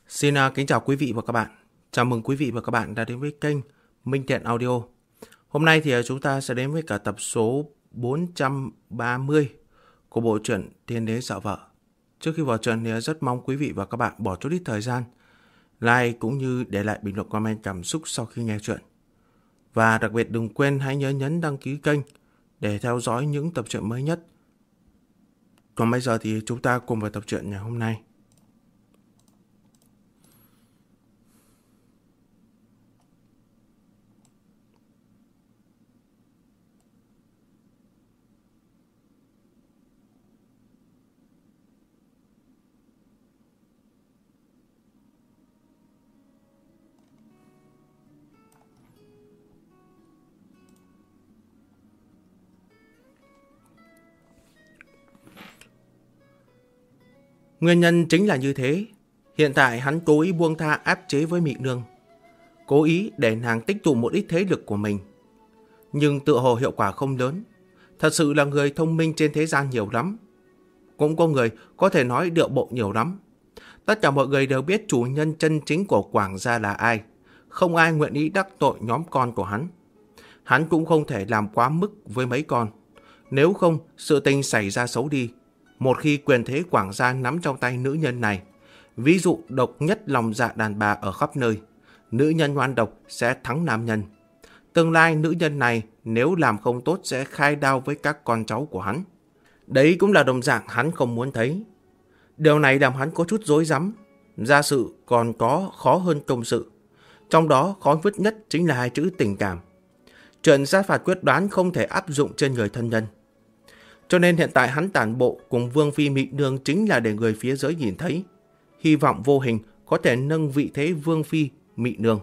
Kính chào quý vị và các bạn. Chào mừng quý vị và các bạn đã đến với kênh Minh Thiện Audio. Hôm nay thì chúng ta sẽ đến với cả tập số 430 của bộ truyện Tiên Đế Sợ Vợ. Trước khi vào truyện thì rất mong quý vị và các bạn bỏ chút ít thời gian like cũng như để lại bình luận comment cảm xúc sau khi nghe truyện. Và đặc biệt đừng quên hãy nhớ nhấn đăng ký kênh để theo dõi những tập truyện mới nhất. Còn bây giờ thì chúng ta cùng vào tập truyện ngày hôm nay. Nguyên nhân chính là như thế. Hiện tại hắn cố ý buông tha áp chế với Mị Nương, cố ý để nàng tích tụ một ít thế lực của mình. Nhưng tựa hồ hiệu quả không lớn. Thật sự là người thông minh trên thế gian nhiều lắm. Cũng có người có thể nói điệu bộ nhiều lắm. Tất cả mọi người đều biết chủ nhân chân chính của Quảng gia là ai. Không ai nguyện ý đắc tội nhóm con của hắn. Hắn cũng không thể làm quá mức với mấy con. Nếu không, sự tình xảy ra xấu đi. Một khi quyền thế Quảng gia nắm trong tay nữ nhân này, ví dụ độc nhất lòng dạ đàn bà ở khắp nơi, nữ nhân ngoan độc sẽ thắng nam nhân. Tương lai nữ nhân này nếu làm không tốt sẽ khai đao với các con cháu của hắn. Đấy cũng là đồng dạng hắn không muốn thấy. Điều này làm hắn có chút rối rắm. Gia sự còn có khó hơn công sự. Trong đó khó vứt nhất chính là hai chữ tình cảm. Chuyện sát phạt quyết đoán không thể áp dụng trên người thân nhân. Cho nên hiện tại hắn tản bộ cùng Vương Phi Mị Nương chính là để người phía dưới nhìn thấy. Hy vọng vô hình có thể nâng vị thế Vương Phi Mị Nương.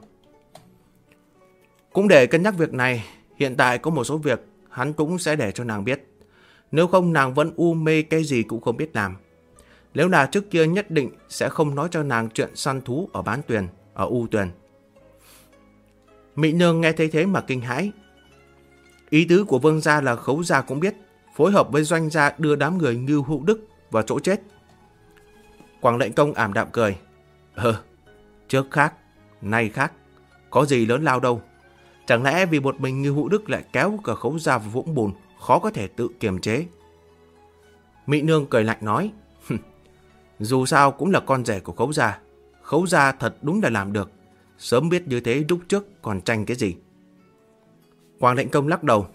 Cũng để cân nhắc việc này, hiện tại có một số việc hắn cũng sẽ để cho nàng biết. Nếu không nàng vẫn u mê cái gì cũng không biết làm. Nếu là trước kia nhất định sẽ không nói cho nàng chuyện săn thú ở Bán Tuyền, ở U Tuyền. Mị Nương nghe thấy thế mà kinh hãi. Ý tứ của Vương gia là Khấu gia cũng biết, phối hợp với Doanh gia đưa đám người Ngưu Hữu Đức vào chỗ chết. Quảng Lệnh Công ảm đạm cười. Trước khác, nay khác, có gì lớn lao đâu. Chẳng lẽ vì một mình Ngưu Hữu Đức lại kéo cả Khấu gia vào vũng bùn, khó có thể tự kiềm chế. Mị Nương cười lạnh nói. Dù sao cũng là con rể của Khấu gia. Khấu gia thật đúng là làm được. Sớm biết như thế lúc trước còn tranh cái gì. Quảng Lệnh Công lắc đầu.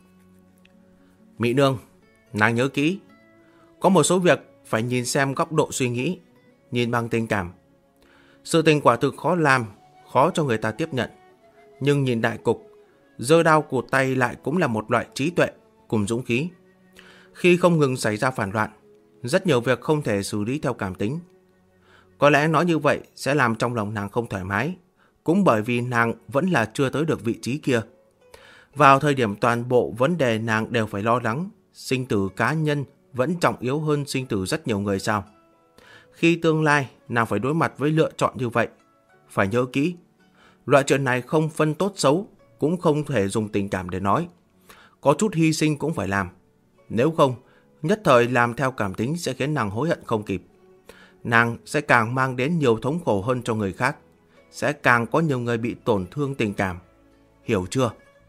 Mị Nương, nàng nhớ kỹ. Có một số việc phải nhìn xem góc độ suy nghĩ, nhìn bằng tình cảm. Sự tình quả thực khó làm, khó cho người ta tiếp nhận. Nhưng nhìn đại cục, giơ đao cụt tay lại cũng là một loại trí tuệ cùng dũng khí. Khi không ngừng xảy ra phản loạn, rất nhiều việc không thể xử lý theo cảm tính. Có lẽ nói như vậy sẽ làm trong lòng nàng không thoải mái, cũng bởi vì nàng vẫn là chưa tới được vị trí kia. Vào thời điểm toàn bộ vấn đề nàng đều phải lo lắng, sinh tử cá nhân vẫn trọng yếu hơn sinh tử rất nhiều người sao. Khi tương lai nàng phải đối mặt với lựa chọn như vậy, phải nhớ kỹ, loại chuyện này không phân tốt xấu, cũng không thể dùng tình cảm để nói. Có chút hy sinh cũng phải làm. Nếu không, nhất thời làm theo cảm tính sẽ khiến nàng hối hận không kịp. Nàng sẽ càng mang đến nhiều thống khổ hơn cho người khác, sẽ càng có nhiều người bị tổn thương tình cảm. Hiểu chưa?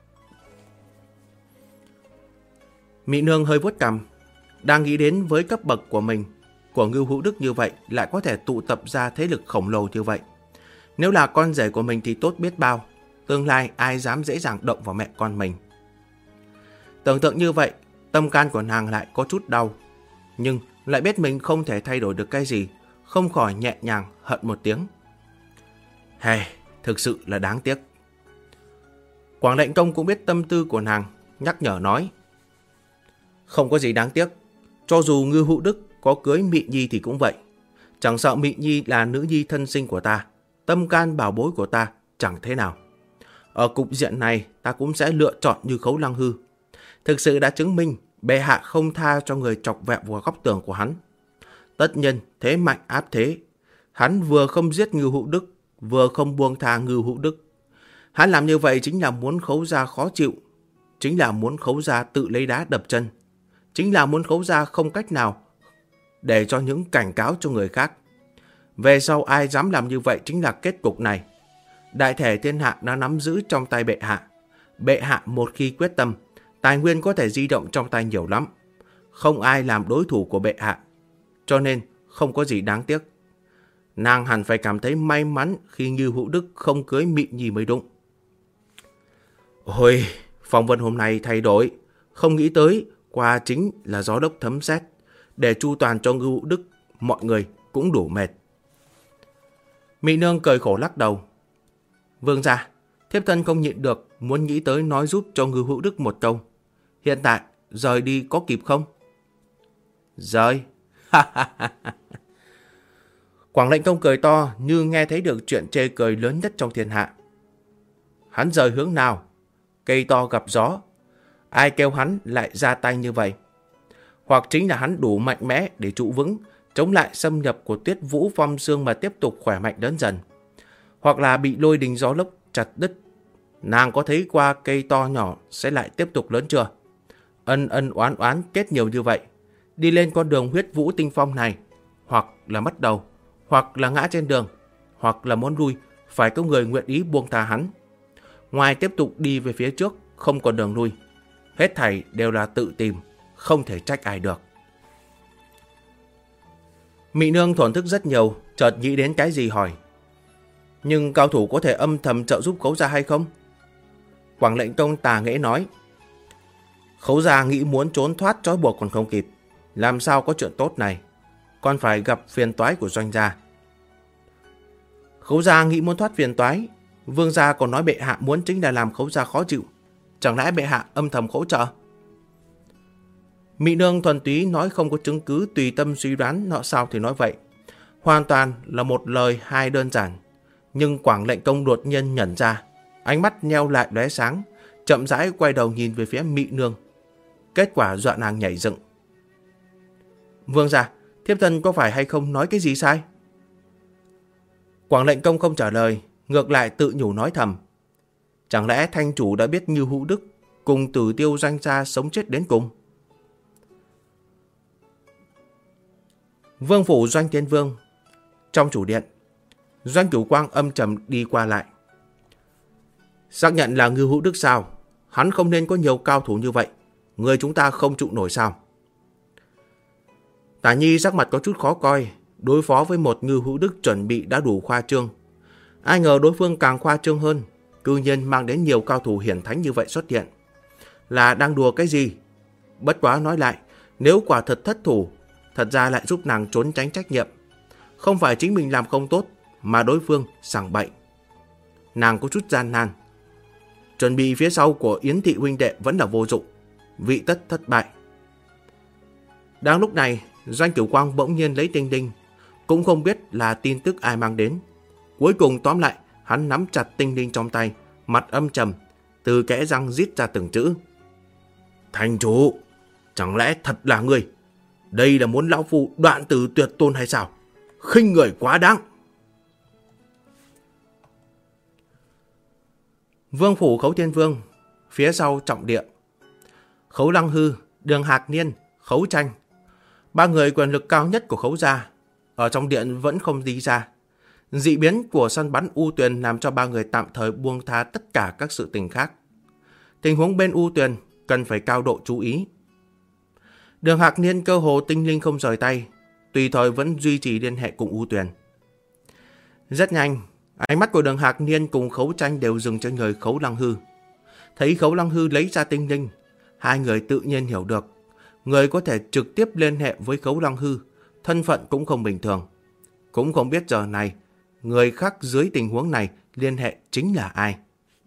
Mị Nương hơi vuốt cằm, đang nghĩ đến với cấp bậc của mình, của Ngưu Hữu Đức như vậy lại có thể tụ tập ra thế lực khổng lồ như vậy. Nếu là con rể của mình thì tốt biết bao, tương lai ai dám dễ dàng động vào mẹ con mình. Tưởng tượng như vậy, tâm can của nàng lại có chút đau, nhưng lại biết mình không thể thay đổi được cái gì, không khỏi nhẹ nhàng hận một tiếng. Thực sự là đáng tiếc. Quảng Lệnh Công cũng biết tâm tư của nàng, nhắc nhở nói. Không có gì đáng tiếc, cho dù Ngưu Hữu Đức có cưới Mị Nhi thì cũng vậy. Chẳng sợ Mị Nhi là nữ nhi thân sinh của ta, tâm can bảo bối của ta chẳng thế nào. Ở cục diện này ta cũng sẽ lựa chọn như Khấu Lăng Hư. Thực sự đã chứng minh bệ hạ không tha cho người chọc vẹo vào góc tường của hắn. Tất nhiên thế mạnh áp thế. Hắn vừa không giết Ngưu Hữu Đức, vừa không buông tha Ngưu Hữu Đức. Hắn làm như vậy chính là muốn Khấu gia khó chịu, chính là muốn Khấu gia tự lấy đá đập chân, chính là muốn Khấu gia không cách nào để cho những cảnh cáo cho người khác. Về sau ai dám làm như vậy chính là kết cục này. Đại thể thiên hạ đã nắm giữ trong tay bệ hạ. Bệ hạ một khi quyết tâm, tài nguyên có thể di động trong tay nhiều lắm. Không ai làm đối thủ của bệ hạ. Cho nên không có gì đáng tiếc. Nàng hẳn phải cảm thấy may mắn khi Ngưu Hữu Đức không cưới Mị Nhi mới đúng. Ôi, phong vân hôm nay thay đổi. Không nghĩ tới, qua chính là gió đốc thấm sét. Để chu toàn cho Ngưu Hữu Đức, mọi người cũng đủ mệt. Mị nương cười khổ lắc đầu. Vương gia, thiếp thân không nhịn được, muốn nghĩ tới nói giúp cho Ngưu Hữu Đức một câu. Hiện tại, rời đi có kịp không? Rời? Quảng lệnh công cười to như nghe thấy được chuyện chê cười lớn nhất trong thiên hạ. Hắn rời hướng nào? Cây to gặp gió. Ai kêu hắn lại ra tay như vậy? Hoặc chính là hắn đủ mạnh mẽ để trụ vững, chống lại xâm nhập của Tuyết Vũ Phong Sương mà tiếp tục khỏe mạnh lớn dần. Hoặc là bị lôi đình gió lốc chặt đứt. Nàng có thấy qua cây to nhỏ sẽ lại tiếp tục lớn chưa? Ân ân oán oán kết nhiều như vậy. Đi lên con đường huyết vũ tinh phong này, hoặc là mất đầu, hoặc là ngã trên đường, hoặc là muốn lui, phải có người nguyện ý buông tha hắn. Ngoài tiếp tục đi về phía trước, không còn đường lui. Hết thảy đều là tự tìm, không thể trách ai được. Mị nương thổn thức rất nhiều, chợt nghĩ đến cái gì hỏi. Nhưng cao thủ có thể âm thầm trợ giúp Khấu gia hay không? Quảng lệnh công tà nghễ nói. Khấu gia nghĩ muốn trốn thoát trói buộc còn không kịp. Làm sao có chuyện tốt này? Còn phải gặp phiền toái của doanh gia. Khấu gia nghĩ muốn thoát phiền toái. Vương gia còn nói bệ hạ muốn chính là làm Khấu gia khó chịu. Chẳng lẽ bệ hạ âm thầm hỗ trợ? Mị nương thuần túy nói không có chứng cứ, tùy tâm suy đoán, nọ sao thì nói vậy. Hoàn toàn là một lời hai đơn giản. Nhưng Quảng lệnh công đột nhiên nhẩn ra, ánh mắt nheo lại lóe sáng, chậm rãi quay đầu nhìn về phía Mị nương. Kết quả dọa nàng nhảy dựng. Vương gia, thiếp thân có phải hay không nói cái gì sai? Quảng lệnh công không trả lời, ngược lại tự nhủ nói thầm. Chẳng lẽ thanh chủ đã biết Ngưu Hữu Đức cùng Tử Tiêu doanh gia sống chết đến cùng? Vương phủ Doanh Tiên Vương. Trong chủ điện, Doanh Cửu Quang âm trầm đi qua lại. Xác nhận là Ngưu Hữu Đức sao? Hắn không nên có nhiều cao thủ như vậy. Người chúng ta không trụ nổi sao? Tả Nhi sắc mặt có chút khó coi. Đối phó với một Ngưu Hữu Đức chuẩn bị đã đủ khoa trương. Ai ngờ đối phương càng khoa trương hơn, cư nhiên mang đến nhiều cao thủ hiển thánh như vậy xuất hiện. Là đang đùa cái gì? Bất quá nói lại, nếu quả thật thất thủ, thật ra lại giúp nàng trốn tránh trách nhiệm. Không phải chính mình làm không tốt, mà đối phương sảng bậy. Nàng có chút gian nan. Chuẩn bị phía sau của Yến thị huynh đệ vẫn là vô dụng. Vị tất thất bại. Đang lúc này, Doanh Cửu Quang bỗng nhiên lấy tinh linh. Cũng không biết là tin tức ai mang đến. Cuối cùng tóm lại, hắn nắm chặt tinh linh trong tay, mặt âm trầm, từ kẽ răng rít ra từng chữ. Thành chủ, chẳng lẽ thật là ngươi? Đây là muốn lão phu đoạn từ tuyệt tôn hay sao? Khinh người quá đáng. Vương phủ Khấu Thiên Vương, phía sau trọng địa. Khấu Lăng Hư, Đường Hạc Niên, Khấu Tranh. Ba người quyền lực cao nhất của Khấu gia, ở trong điện vẫn không đi ra. Dị biến của săn bắn U Tuyền làm cho ba người tạm thời buông tha tất cả các sự tình khác. Tình huống bên U Tuyền cần phải cao độ chú ý. Đường Hạc Niên cơ hồ tinh linh không rời tay, tùy thời vẫn duy trì liên hệ cùng U Tuyền. Rất nhanh, ánh mắt của Đường Hạc Niên cùng Khấu Tranh đều dừng trên người Khấu Lăng Hư. Thấy Khấu Lăng Hư lấy ra tinh linh, hai người tự nhiên hiểu được, người có thể trực tiếp liên hệ với Khấu Lăng Hư, thân phận cũng không bình thường. Cũng không biết giờ này, người khác dưới tình huống này liên hệ chính là ai.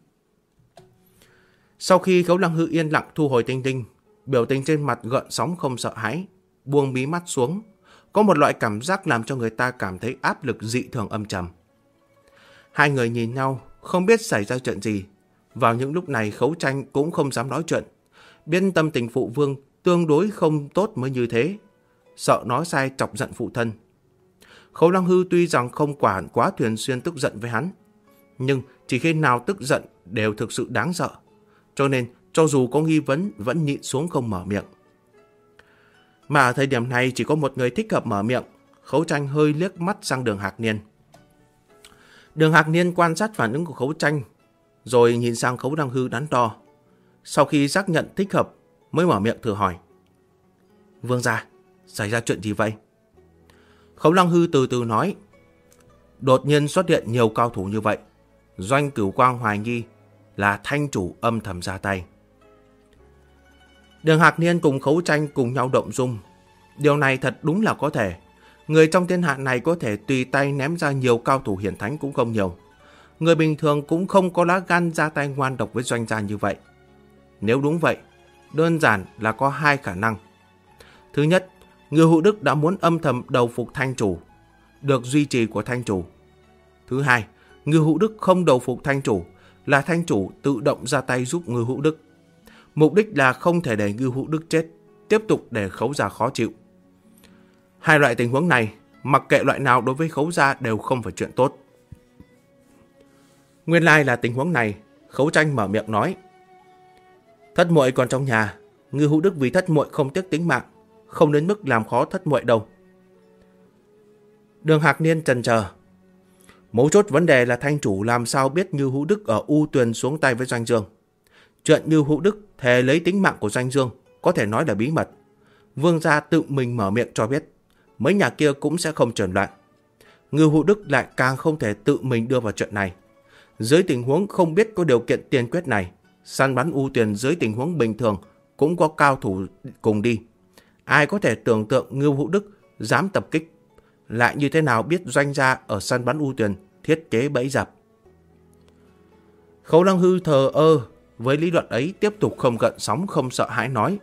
Sau khi Khấu Lăng Hư yên lặng thu hồi tinh linh, biểu tình trên mặt gợn sóng không sợ hãi, buông mí mắt xuống, có một loại cảm giác làm cho người ta cảm thấy áp lực dị thường âm trầm. Hai người nhìn nhau, không biết xảy ra chuyện gì. Vào những lúc này Khấu Tranh cũng không dám nói chuyện, biết tâm tình phụ vương tương đối không tốt mới như thế, sợ nói sai chọc giận phụ thân. Khấu Lăng Hư tuy rằng không quản quá thường xuyên tức giận với hắn, nhưng chỉ khi nào tức giận đều thực sự đáng sợ, cho nên cho dù có nghi vấn vẫn nhịn xuống không mở miệng. Mà ở thời điểm này chỉ có một người thích hợp mở miệng, Khấu Tranh hơi liếc mắt sang Đường Hạc Niên. Đường Hạc Niên quan sát phản ứng của Khấu Tranh, rồi nhìn sang Khấu Lăng Hư đắn đo. Sau khi xác nhận thích hợp, mới mở miệng thử hỏi. Vương gia, xảy ra chuyện gì vậy? Khấu Lăng Hư từ từ nói. Đột nhiên xuất hiện nhiều cao thủ như vậy. Doanh Cửu Quang hoài nghi là Thanh chủ âm thầm ra tay. Đường Hạc Niên cùng Khấu Tranh cùng nhau động dung. Điều này thật đúng là có thể. Người trong thiên hạ này có thể tùy tay ném ra nhiều cao thủ hiển thánh cũng không nhiều. Người bình thường cũng không có lá gan ra tay ngoan độc với Doanh gia như vậy. Nếu đúng vậy, đơn giản là có hai khả năng. Thứ nhất, Ngưu Hữu Đức đã muốn âm thầm đầu phục Thanh chủ, được duy trì của Thanh chủ. Thứ hai, Ngưu Hữu Đức không đầu phục Thanh chủ, là Thanh chủ tự động ra tay giúp Ngưu Hữu Đức. Mục đích là không thể để Ngưu Hữu Đức chết, tiếp tục để Khấu gia khó chịu. Hai loại tình huống này, mặc kệ loại nào đối với Khấu gia đều không phải chuyện tốt. Nguyên lai là tình huống này, Khấu Tranh mở miệng nói. Thất muội còn trong nhà, Ngưu Hữu Đức vì thất muội không tiếc tính mạng, không đến mức làm khó thất muội đâu. Đường Hạc Niên chần chờ. Mấu chốt vấn đề là Thanh chủ làm sao biết Ngưu Hữu Đức ở U Tuyền xuống tay với Doanh Dương. Chuyện Ngưu Hữu Đức thề lấy tính mạng của Doanh Dương có thể nói là bí mật. Vương gia tự mình mở miệng cho biết, mấy nhà kia cũng sẽ không truyền loạn. Ngưu Hữu Đức lại càng không thể tự mình đưa vào chuyện này. Dưới tình huống không biết có điều kiện tiên quyết này, săn bắn U Tuyền dưới tình huống bình thường cũng có cao thủ cùng đi. Ai có thể tưởng tượng Ngưu Hữu Đức dám tập kích, lại như thế nào biết Doanh gia ở săn bắn U Tuyền thiết kế bẫy dập. Khấu Lăng Hư thờ ơ với lý luận ấy, tiếp tục không gợn sóng không sợ hãi nói.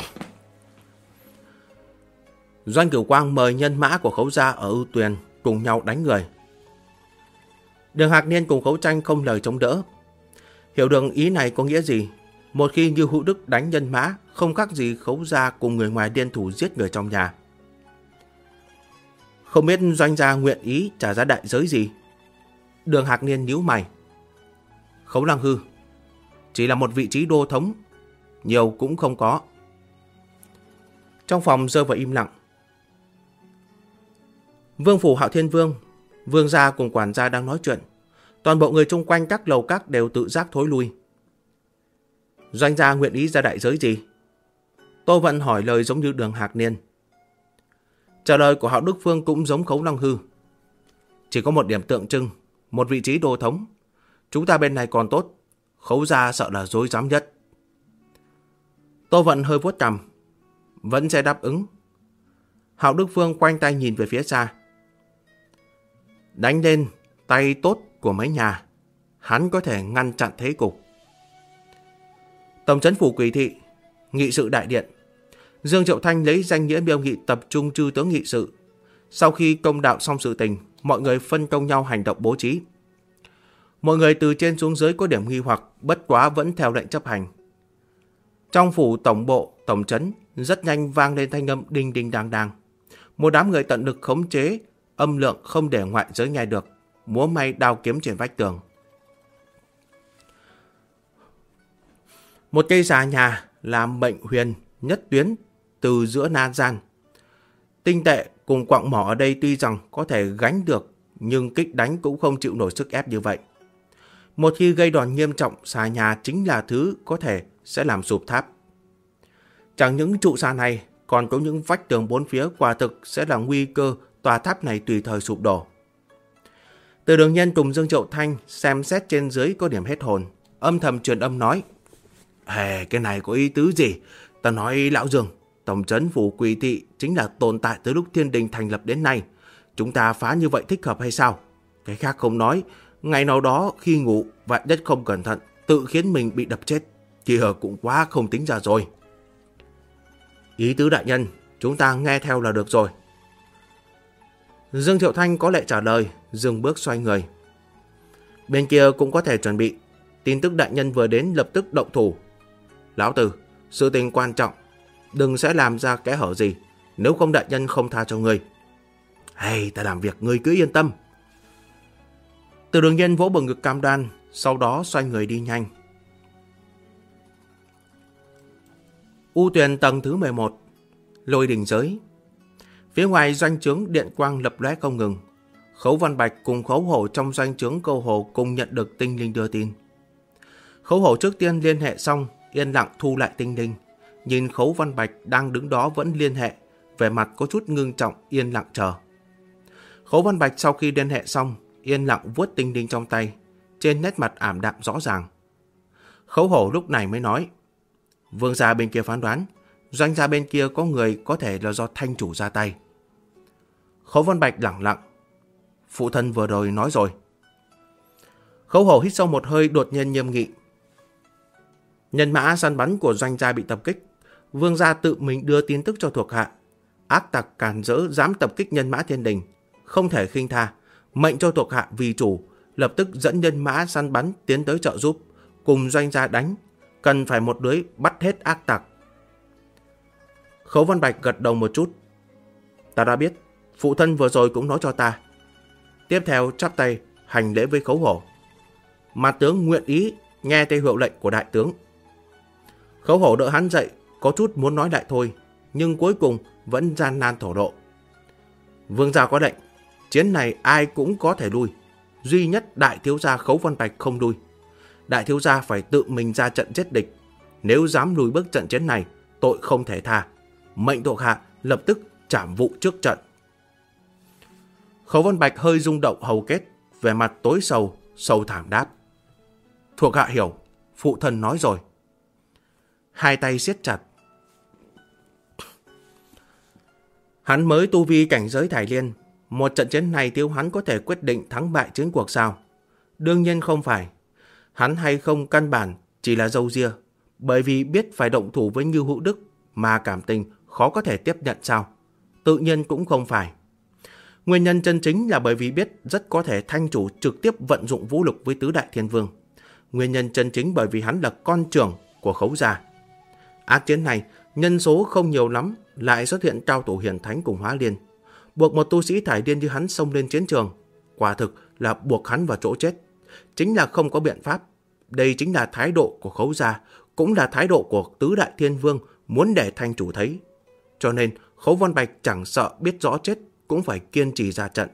Doanh Cửu Quang mời nhân mã của Khấu gia ở U Tuyền cùng nhau đánh người. Đường Hạc Niên cùng Khấu Tranh không lời chống đỡ. Hiểu được ý này có nghĩa gì? Một khi Ngưu Hữu Đức đánh nhân mã, không khác gì Khấu gia cùng người ngoài liên thủ giết người trong nhà. Không biết Doanh gia nguyện ý trả giá đại giới gì? Đường Hạc Niên nhíu mày. Khấu Lăng Hư, chỉ là một vị trí đô thống, nhiều cũng không có. Trong phòng rơi vào im lặng. Vương phủ Hạo Thiên Vương, Vương gia cùng quản gia đang nói chuyện. Toàn bộ người chung quanh các lầu các đều tự giác thối lui. Doanh gia nguyện ý ra đại giới gì? Tô Vận hỏi lời giống như Đường Hạc Niên. Trả lời của Hạo Đức Phương cũng giống Khấu Lăng Hư. Chỉ có một điểm tượng trưng, một vị trí đô thống. Chúng ta bên này còn tốt, Khấu gia sợ là dối dám nhất. Tô Vận hơi vuốt cằm, vẫn sẽ đáp ứng. Hạo Đức Phương quanh tay nhìn về phía xa. Đánh lên tay tốt của mấy nhà, hắn có thể ngăn chặn thế cục. Tổng trấn phủ Quỷ thị, nghị sự đại điện. Dương Triệu Thanh lấy danh nghĩa miêu nghị tập trung chư tướng nghị sự. Sau khi công đạo xong sự tình, mọi người phân công nhau hành động bố trí. Mọi người từ trên xuống dưới có điểm nghi hoặc, bất quá vẫn theo lệnh chấp hành. Trong phủ tổng bộ, tổng trấn, rất nhanh vang lên thanh âm đinh đinh đang đang. Một đám người tận lực khống chế âm lượng không để ngoại giới nghe được, múa may đao kiếm trên vách tường. Một cây xà nhà làm mệnh huyền nhất tuyến từ giữa na gian. Tinh tệ cùng quặng mỏ ở đây tuy rằng có thể gánh được, nhưng kích đánh cũng không chịu nổi sức ép như vậy. Một khi gây đòn nghiêm trọng, xà nhà chính là thứ có thể sẽ làm sụp tháp. Chẳng những trụ xà này, còn có những vách tường bốn phía quả thực sẽ là nguy cơ tòa tháp này tùy thời sụp đổ. Từ Đường Nhân cùng Dương Triệu Thanh xem xét trên dưới có điểm hết hồn, âm thầm truyền âm nói. Cái này có ý tứ gì? Ta nói lão Dương, tổng trấn phủ Quỷ thị chính là tồn tại từ lúc Thiên Đình thành lập đến nay. Chúng ta phá như vậy thích hợp hay sao? Cái khác không nói, ngày nào đó khi ngủ, vạn nhất không cẩn thận, tự khiến mình bị đập chết, kia cũng quá không tính ra rồi. Ý tứ đại nhân, chúng ta nghe theo là được rồi. Dương Triệu Thanh có lệ trả lời, dừng bước xoay người. Bên kia cũng có thể chuẩn bị. Tin tức đại nhân vừa đến lập tức động thủ. Lão Tử, sự tình quan trọng, đừng sẽ làm ra kẽ hở gì, nếu không đại nhân không tha cho ngươi. Ta làm việc ngươi cứ yên tâm. Từ Đường Nhân vỗ bờ ngực cam đoan, sau đó xoay người đi nhanh. U Tuyền tầng thứ 11, Lôi Đình Giới. Phía ngoài doanh trướng điện quang lập lóe không ngừng. Khấu Văn Bạch cùng Khấu Hổ trong doanh trướng Câu Hồ cùng nhận được tinh linh đưa tin. Khấu Hổ trước tiên liên hệ xong, yên lặng thu lại tinh linh. Nhìn Khấu Văn Bạch đang đứng đó vẫn liên hệ, vẻ mặt có chút ngưng trọng, yên lặng chờ. Khấu Văn Bạch sau khi liên hệ xong, yên lặng vuốt tinh linh trong tay, trên nét mặt ảm đạm rõ ràng. Khấu Hổ lúc này mới nói, vương gia bên kia phán đoán, doanh gia bên kia có người có thể là do thanh chủ ra tay. Khấu Văn Bạch lẳng lặng, phụ thân vừa rồi nói rồi. Khấu Hổ hít sâu một hơi, đột nhiên nghiêm nghị. Nhân mã săn bắn của doanh gia bị tập kích, vương gia tự mình đưa tin tức cho thuộc hạ. Ác tặc càn rỡ dám tập kích nhân mã thiên đình, không thể khinh tha, mệnh cho thuộc hạ vì chủ lập tức dẫn nhân mã săn bắn tiến tới trợ giúp, cùng doanh gia đánh, cần phải một lưới bắt hết ác tặc. Khấu Văn Bạch gật đầu một chút. Ta đã biết, phụ thân vừa rồi cũng nói cho ta. Tiếp theo chắp tay hành lễ với Khấu Hổ. Mặt tướng nguyện ý nghe theo hiệu lệnh của đại tướng. Khấu Hổ đỡ hắn dậy, có chút muốn nói lại thôi, nhưng cuối cùng vẫn gian nan thổ lộ. Vương gia có lệnh, chiến này ai cũng có thể lui, duy nhất đại thiếu gia Khấu Văn Bạch không lui. Đại thiếu gia phải tự mình ra trận giết địch, nếu dám lùi bước trận chiến này, tội không thể tha. Mệnh thuộc hạ lập tức trảm vụ trước trận. Khấu Văn Bạch hơi rung động hầu kết, vẻ mặt tối sầu, sầu thảm đáp. Thuộc hạ hiểu, phụ thân nói rồi. Hai tay siết chặt. Hắn mới tu vi cảnh giới Thải Liên, một trận chiến này thiếu hắn có thể quyết định thắng bại chiến cuộc sao? Đương nhiên không phải. Hắn hay không căn bản chỉ là râu ria, bởi vì biết phải động thủ với Ngưu Hữu Đức mà cảm tình khó có thể tiếp nhận sao? Tự nhiên cũng không phải. Nguyên nhân chân chính là bởi vì biết rất có thể thanh chủ trực tiếp vận dụng vũ lực với tứ đại thiên vương. Nguyên nhân chân chính bởi vì hắn là con trưởng của Khấu gia. Ác chiến này nhân số không nhiều lắm, lại xuất hiện cao thủ hiển thánh cùng Hóa Liên, buộc một tu sĩ Thải Liên như hắn xông lên chiến trường, quả thực là buộc hắn vào chỗ chết. Chính là không có biện pháp. Đây chính là thái độ của Khấu gia, cũng là thái độ của tứ đại thiên vương muốn để thanh chủ thấy. Cho nên Khấu Văn Bạch chẳng sợ biết rõ chết cũng phải kiên trì ra trận.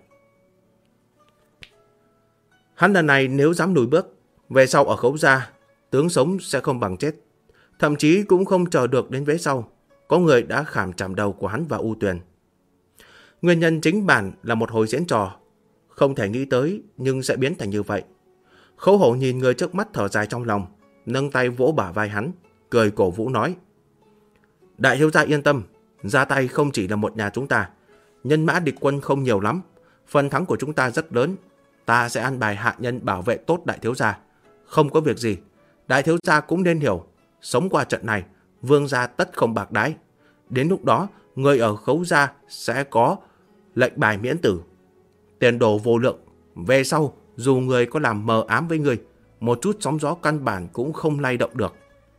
Hắn lần này nếu dám lùi bước, về sau ở Khấu gia, tướng sống sẽ không bằng chết. Thậm chí cũng không chờ được đến vế sau, có người đã khảm chạm đầu của hắn vào U Tuyền. Nguyên nhân chính bản là một hồi diễn trò, không thể nghĩ tới nhưng sẽ biến thành như vậy. Khấu Hổ nhìn người trước mắt thở dài trong lòng, nâng tay vỗ bả vai hắn, cười cổ vũ nói. Đại thiếu gia yên tâm, ra tay không chỉ là một nhà chúng ta. Nhân mã địch quân không nhiều lắm, phần thắng của chúng ta rất lớn. Ta sẽ an bài hạ nhân bảo vệ tốt đại thiếu gia. Không có việc gì, đại thiếu gia cũng nên hiểu, sống qua trận này, vương gia tất không bạc đái. Đến lúc đó, người ở Khấu gia sẽ có lệnh bài miễn tử. Tiền đồ vô lượng, về sau dù người có làm mờ ám với người, một chút sóng gió căn bản cũng không lay động được.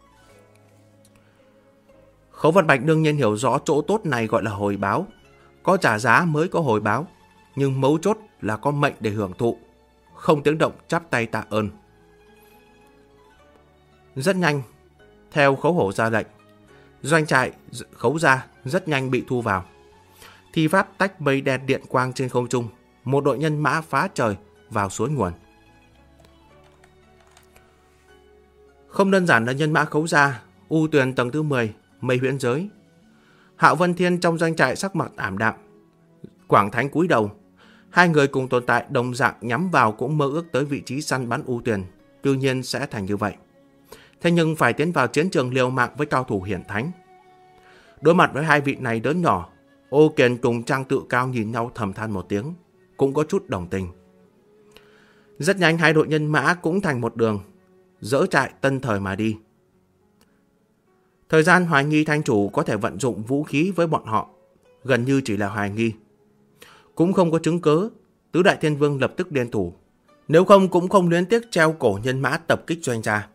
Khấu Văn Bạch đương nhiên hiểu rõ chỗ tốt này gọi là hồi báo. Có trả giá mới có hồi báo, nhưng mấu chốt là có mệnh để hưởng thụ. Không tiếng động chắp tay tạ ơn. Rất nhanh, theo Khấu Hổ ra lệnh, doanh trại Khấu gia rất nhanh bị thu vào. Thi pháp tách mây đen điện quang trên không trung, một đội nhân mã phá trời vào suối nguồn. Không đơn giản là nhân mã Khấu gia, U Tuyền tầng thứ 10, mây huyễn giới. Hạo Vân Thiên trong doanh trại sắc mặt ảm đạm, Quảng Thánh cúi đầu. Hai người cùng tồn tại đồng dạng nhắm vào cũng mơ ước tới vị trí săn bắn U Tuyền, tự nhiên sẽ thành như vậy. Thế nhưng phải tiến vào chiến trường liều mạng với cao thủ hiển thánh. Đối mặt với hai vị này lớn nhỏ, Ô Kiền cùng Trang Tự Cao nhìn nhau thầm than một tiếng, cũng có chút đồng tình. Rất nhanh hai đội nhân mã cũng thành một đường, dỡ trại tân thời mà đi. Thời gian hoài nghi thanh chủ có thể vận dụng vũ khí với bọn họ, gần như chỉ là hoài nghi. Cũng không có chứng cớ, tứ đại thiên vương lập tức liên thủ. Nếu không cũng không luyến tiếc treo cổ nhân mã tập kích doanh gia.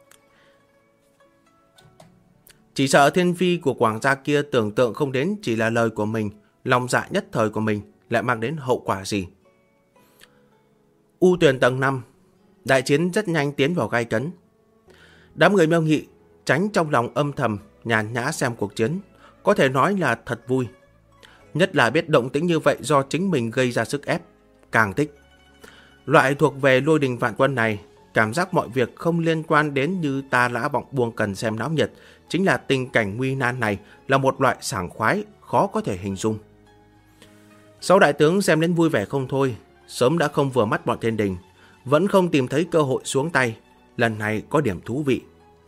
Chỉ sợ thiên phi của Quảng gia kia tưởng tượng không đến chỉ là lời của mình, lòng dạ nhất thời của mình lại mang đến hậu quả gì. U Tuyền tầng 5, đại chiến rất nhanh tiến vào gay cấn. Đám người Miêu Nghị tránh trong lòng âm thầm nhàn nhã xem cuộc chiến, có thể nói là thật vui. Nhất là biết động tĩnh như vậy do chính mình gây ra sức ép, càng thích. Loại thuộc về lôi đình vạn quân này, cảm giác mọi việc không liên quan đến như ta lã vọng buông cần xem náo nhiệt, chính là tình cảnh nguy nan này là một loại sảng khoái khó có thể hình dung. Sáu đại tướng xem đến vui vẻ không thôi, sớm đã không vừa mắt bọn thiên đình, vẫn không tìm thấy cơ hội xuống tay, lần này có điểm thú vị.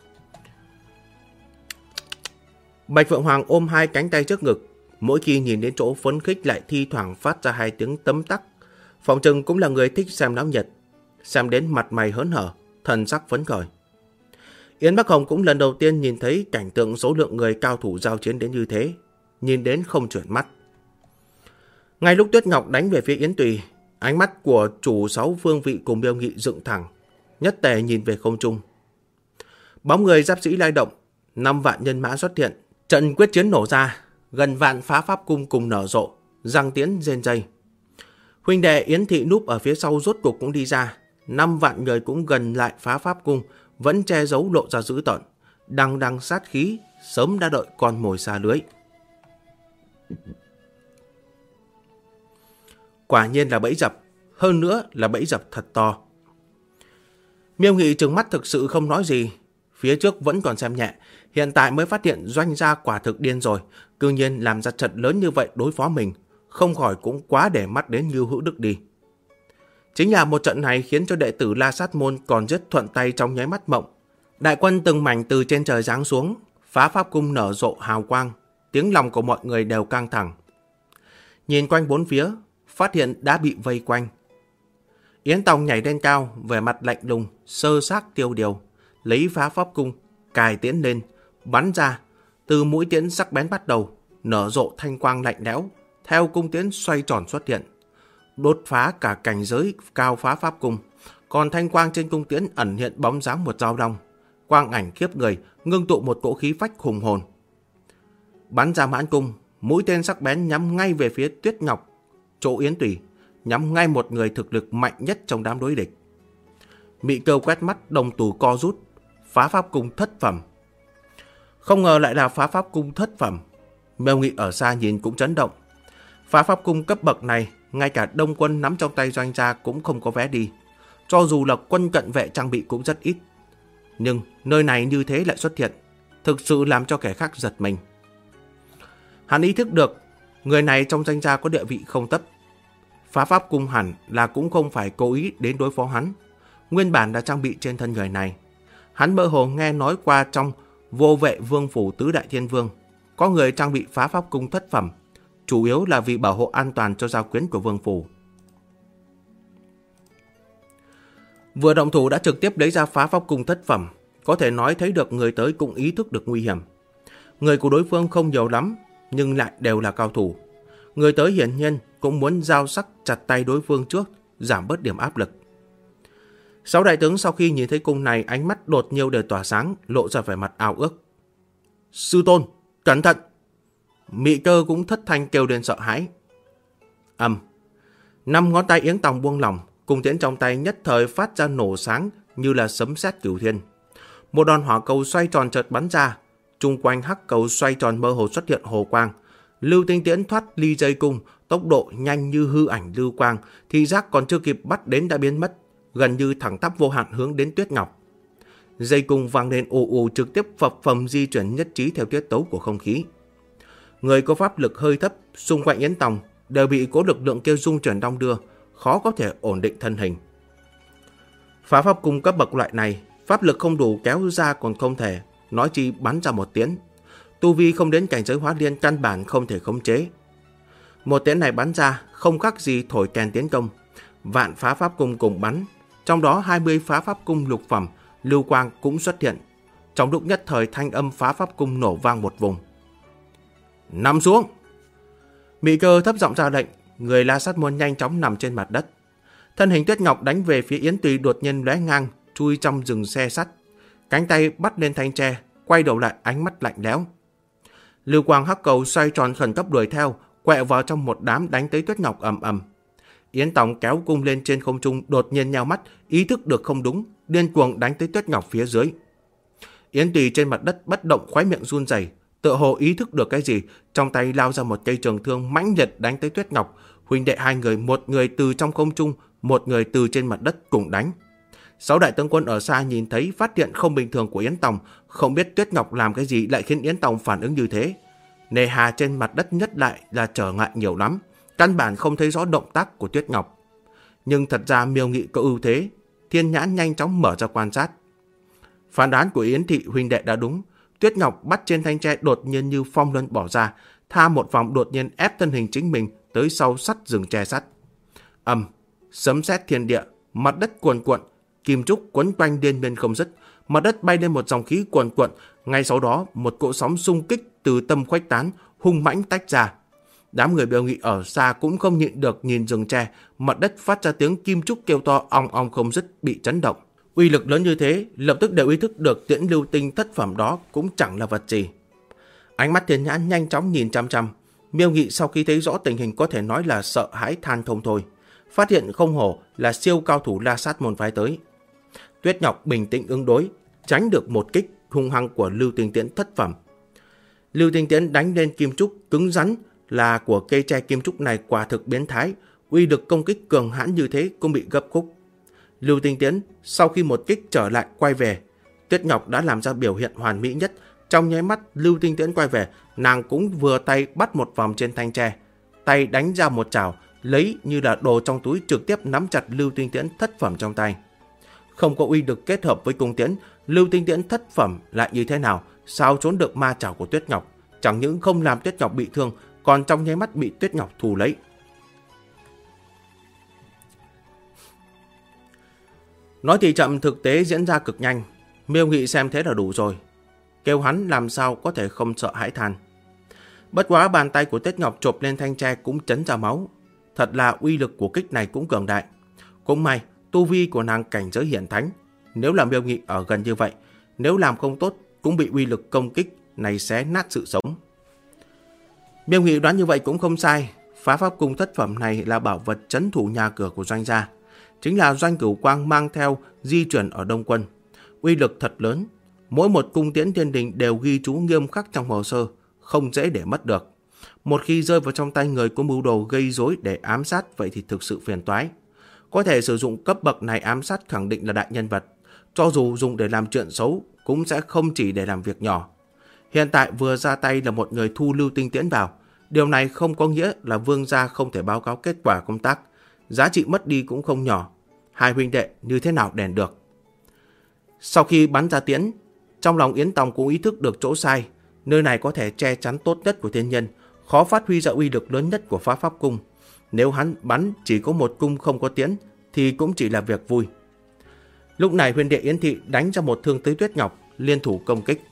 Bạch Phượng Hoàng ôm hai cánh tay trước ngực, mỗi khi nhìn đến chỗ phấn khích lại thi thoảng phát ra hai tiếng tấm tắc. Phòng trừng cũng là người thích xem náo nhiệt, xem đến mặt mày hớn hở, thần sắc phấn khởi. Yến Bắc Hồng cũng lần đầu tiên nhìn thấy cảnh tượng số lượng người cao thủ giao chiến đến như thế, nhìn đến không chuyển mắt. Ngay lúc Tuyết Ngọc đánh về phía Yến Tùy, ánh mắt của chủ 6 phương vị cùng Miêu Nghị dựng thẳng, nhất tề nhìn về không trung. Bóng người giáp sĩ lai động, 5 vạn nhân mã xuất hiện, trận quyết chiến nổ ra, gần vạn phá pháp cung cùng nở rộ, răng tiễn rên rây. Huynh đệ Yến Thị núp ở phía sau rốt cuộc cũng đi ra, 5 vạn người cũng gần lại phá pháp cung, vẫn che giấu lộ ra dữ tợn, đằng đằng sát khí, sớm đã đợi con mồi xa lưới. Quả nhiên là bẫy dập, hơn nữa là bẫy dập thật to. Miêu Nghị trừng mắt thực sự không nói gì, phía trước vẫn còn xem nhẹ, hiện tại mới phát hiện Doanh gia quả thực điên rồi, cư nhiên làm ra trận lớn như vậy đối phó mình, không khỏi cũng quá để mắt đến Lưu Hữu Đức đi. Chính là một trận này khiến cho đệ tử La Sát Môn còn rất thuận tay trong nháy mắt mộng. Đại quân từng mảnh từ trên trời giáng xuống, phá pháp cung nở rộ hào quang, tiếng lòng của mọi người đều căng thẳng. Nhìn quanh bốn phía, phát hiện đã bị vây quanh. Yến Tòng nhảy lên cao, vẻ mặt lạnh lùng, sơ xác tiêu điều, lấy phá pháp cung, cài tiễn lên, bắn ra, từ mũi tiễn sắc bén bắt đầu, nở rộ thanh quang lạnh lẽo, theo cung tiễn xoay tròn xuất hiện, đột phá cả cảnh giới cao phá pháp cung. Còn thanh quang trên cung tiễn ẩn hiện bóng dáng một dao long, quang ảnh khiếp người, ngưng tụ một cỗ khí phách hùng hồn. Bắn ra mãn cung, mũi tên sắc bén nhắm ngay về phía Tuyết Ngọc, chỗ Yến Tùy, nhắm ngay một người thực lực mạnh nhất trong đám đối địch. Mị Cơ quét mắt, đồng tử co rút, phá pháp cung thất phẩm. Không ngờ lại là phá pháp cung thất phẩm. Miêu Nghị ở xa nhìn cũng chấn động. Phá pháp cung cấp bậc này, ngay cả đông quân nắm trong tay Doanh gia cũng không có vé đi. Cho dù là quân cận vệ trang bị cũng rất ít. Nhưng nơi này như thế lại xuất hiện, thực sự làm cho kẻ khác giật mình. Hắn ý thức được, người này trong Doanh gia có địa vị không thấp. Phá pháp cung hẳn là cũng không phải cố ý đến đối phó hắn. Nguyên bản đã trang bị trên thân người này. Hắn mơ hồ nghe nói qua trong Vô Vệ Vương phủ Tứ Đại Thiên Vương, có người trang bị phá pháp cung thất phẩm, chủ yếu là vì bảo hộ an toàn cho gia quyến của vương phủ. Vừa động thủ đã trực tiếp lấy ra phá pháp cung thất phẩm, có thể nói thấy được người tới cũng ý thức được nguy hiểm. Người của đối phương không nhiều lắm, nhưng lại đều là cao thủ. Người tới hiển nhiên cũng muốn giao sắc chặt tay đối phương trước, giảm bớt điểm áp lực. 6 đại tướng sau khi nhìn thấy cung này, ánh mắt đột nhiên đều tỏa sáng, lộ ra vẻ mặt ao ước. Sư tôn, cẩn thận! Mị Cơ cũng thất thanh kêu lên sợ hãi. 5 ngón tay Yến Tòng buông lỏng, cung tiễn trong tay nhất thời phát ra nổ sáng như là sấm sét cửu thiên. Một đòn hỏa cầu xoay tròn chợt bắn ra, chung quanh hắc cầu xoay tròn mơ hồ xuất hiện hồ quang. Lưu Tinh tiễn thoát ly dây cung, tốc độ nhanh như hư ảnh lưu quang, thì giác còn chưa kịp bắt đến đã biến mất, gần như thẳng tắp vô hạn hướng đến Tuyết Ngọc. Dây cung vang lên ù ù, trực tiếp phập phồng di chuyển nhất trí theo tiết tấu của không khí. Người có pháp lực hơi thấp xung quanh Yến Tòng đều bị cố lực lượng kia dung chuyển đong đưa, khó có thể ổn định thân hình. Phá pháp cung cấp bậc loại này, pháp lực không đủ kéo ra còn không thể, nói chi bắn ra một tiễn. Tu vi không đến cảnh giới hóa liên căn bản không thể khống chế. Một tiễn này bắn ra không khác gì thổi kèn tiến công, vạn phá pháp cung cùng bắn, trong đó 20 phá pháp cung lục phẩm lưu quang cũng xuất hiện. Trong lúc nhất thời thanh âm phá pháp cung nổ vang một vùng. Nằm xuống! Mị Cơ thấp giọng ra lệnh, người La Sát Môn nhanh chóng nằm trên mặt đất. Thân hình Tuyết Ngọc đánh về phía Yến Tùy đột nhiên lóe ngang, chui trong rừng xe sắt. Cánh tay bắt lên thanh tre, quay đầu lại ánh mắt lạnh lẽo. Lưu quang hắc cầu xoay tròn khẩn cấp đuổi theo, quẹo vào trong một đám đánh tới Tuyết Ngọc ầm ầm. Yến Tòng kéo cung lên trên không trung, đột nhiên nheo mắt, ý thức được không đúng, điên cuồng đánh tới Tuyết Ngọc phía dưới. Yến Tùy trên mặt đất bất động, khóe miệng run rẩy, tựa hồ ý thức được cái gì, trong tay lao ra một cây trường thương mãnh liệt đánh tới Tuyết Ngọc. Huynh đệ hai người, một người từ trong không trung, một người từ trên mặt đất cùng đánh. 6 đại tướng quân ở xa nhìn thấy phát hiện không bình thường của Yến Tòng, không biết Tuyết Ngọc làm cái gì lại khiến Yến Tòng phản ứng như thế. Nề hà trên mặt đất nhất lại là trở ngại nhiều lắm, căn bản không thấy rõ động tác của Tuyết Ngọc. Nhưng thật ra Miêu Nghị có ưu thế, thiên nhãn nhanh chóng mở ra quan sát. Phán đoán của Yến Thị huynh đệ đã đúng, Tuyết Ngọc bắt trên thanh tre đột nhiên như phong luân bỏ ra, tha một vòng đột nhiên ép thân hình chính mình tới sau sắt rừng tre sắt. Sấm sét thiên địa, mặt đất cuồn cuộn, kim trúc quấn quanh liên miên không dứt, mặt đất bay lên một dòng khí cuồn cuộn, ngay sau đó một cỗ sóng xung kích từ tâm khuếch tán, hung mãnh tách ra. Đám người Miêu Nghị ở xa cũng không nhịn được nhìn rừng tre, mặt đất phát ra tiếng kim trúc kêu to ong ong không dứt, bị chấn động. Uy lực lớn như thế, lập tức đều ý thức được tiễn lưu tinh thất phẩm đó cũng chẳng là vật gì. Ánh mắt thiên nhãn nhanh chóng nhìn chăm chăm. Miêu Nghị sau khi thấy rõ tình hình có thể nói là sợ hãi than không thôi. Phát hiện không hổ là siêu cao thủ La Sát môn phái tới. Tuyết Ngọc bình tĩnh ứng đối, tránh được một kích hung hăng của Lưu Tinh Tiễn thất phẩm. Lưu Tinh Tiễn đánh lên kim trúc cứng rắn là của cây tre kim trúc này quả thực biến thái, uy lực công kích cường hãn như thế cũng bị gấp khúc. Lưu Tinh Tiễn sau khi một kích trở lại quay về, Tuyết Ngọc đã làm ra biểu hiện hoàn mỹ nhất. Trong nháy mắt Lưu Tinh Tiễn quay về, nàng cũng vừa tay bắt một vòng trên thanh tre, tay đánh ra một chảo, lấy như là đồ trong túi trực tiếp nắm chặt Lưu Tinh Tiễn thất phẩm trong tay. Không có uy lực kết hợp với cung tiễn, Lưu Tinh Tiễn thất phẩm lại như thế nào, sao trốn được ma chảo của Tuyết Ngọc? Chẳng những không làm Tuyết Ngọc bị thương, còn trong nháy mắt bị Tuyết Ngọc thu lấy. Nói thì chậm, thực tế diễn ra cực nhanh. Miêu Nghị xem thế là đủ rồi, kêu hắn làm sao có thể không sợ hãi than. Bất quá bàn tay của Tuyết Ngọc chộp lên thanh tre cũng chấn ra máu. Thật là uy lực của kích này cũng cường đại. Cũng may tu vi của nàng cảnh giới hiển thánh, nếu làm Miêu Nghị ở gần như vậy, nếu làm không tốt cũng bị uy lực công kích này xé nát sự sống. Miêu Nghị đoán như vậy cũng không sai. Phá pháp cung thất phẩm này là bảo vật trấn thủ nhà cửa của Doanh gia, chính là Doanh Cửu Quang mang theo di chuyển ở Đông Quân. Uy lực thật lớn, mỗi một cung tiễn thiên đình đều ghi chú nghiêm khắc trong hồ sơ, không dễ để mất được. Một khi rơi vào trong tay người có mưu đồ gây rối để ám sát, vậy thì thực sự phiền toái. Có thể sử dụng cấp bậc này ám sát khẳng định là đại nhân vật, cho dù dùng để làm chuyện xấu cũng sẽ không chỉ để làm việc nhỏ. Hiện tại vừa ra tay là một người thu Lưu Tinh Tiễn vào, điều này không có nghĩa là Vương gia không thể báo cáo kết quả công tác, giá trị mất đi cũng không nhỏ. Hai huynh đệ như thế nào đền được? Sau khi bắn ra tiễn, trong lòng Yến Tòng cũng ý thức được chỗ sai, nơi này có thể che chắn tốt nhất của thiên nhân, khó phát huy ra uy lực lớn nhất của phá pháp cung. Nếu hắn bắn chỉ có một cung không có tiễn thì cũng chỉ là việc vui. Lúc này huynh đệ Yến Thị đánh ra một thương tới Tuyết Ngọc, liên thủ công kích.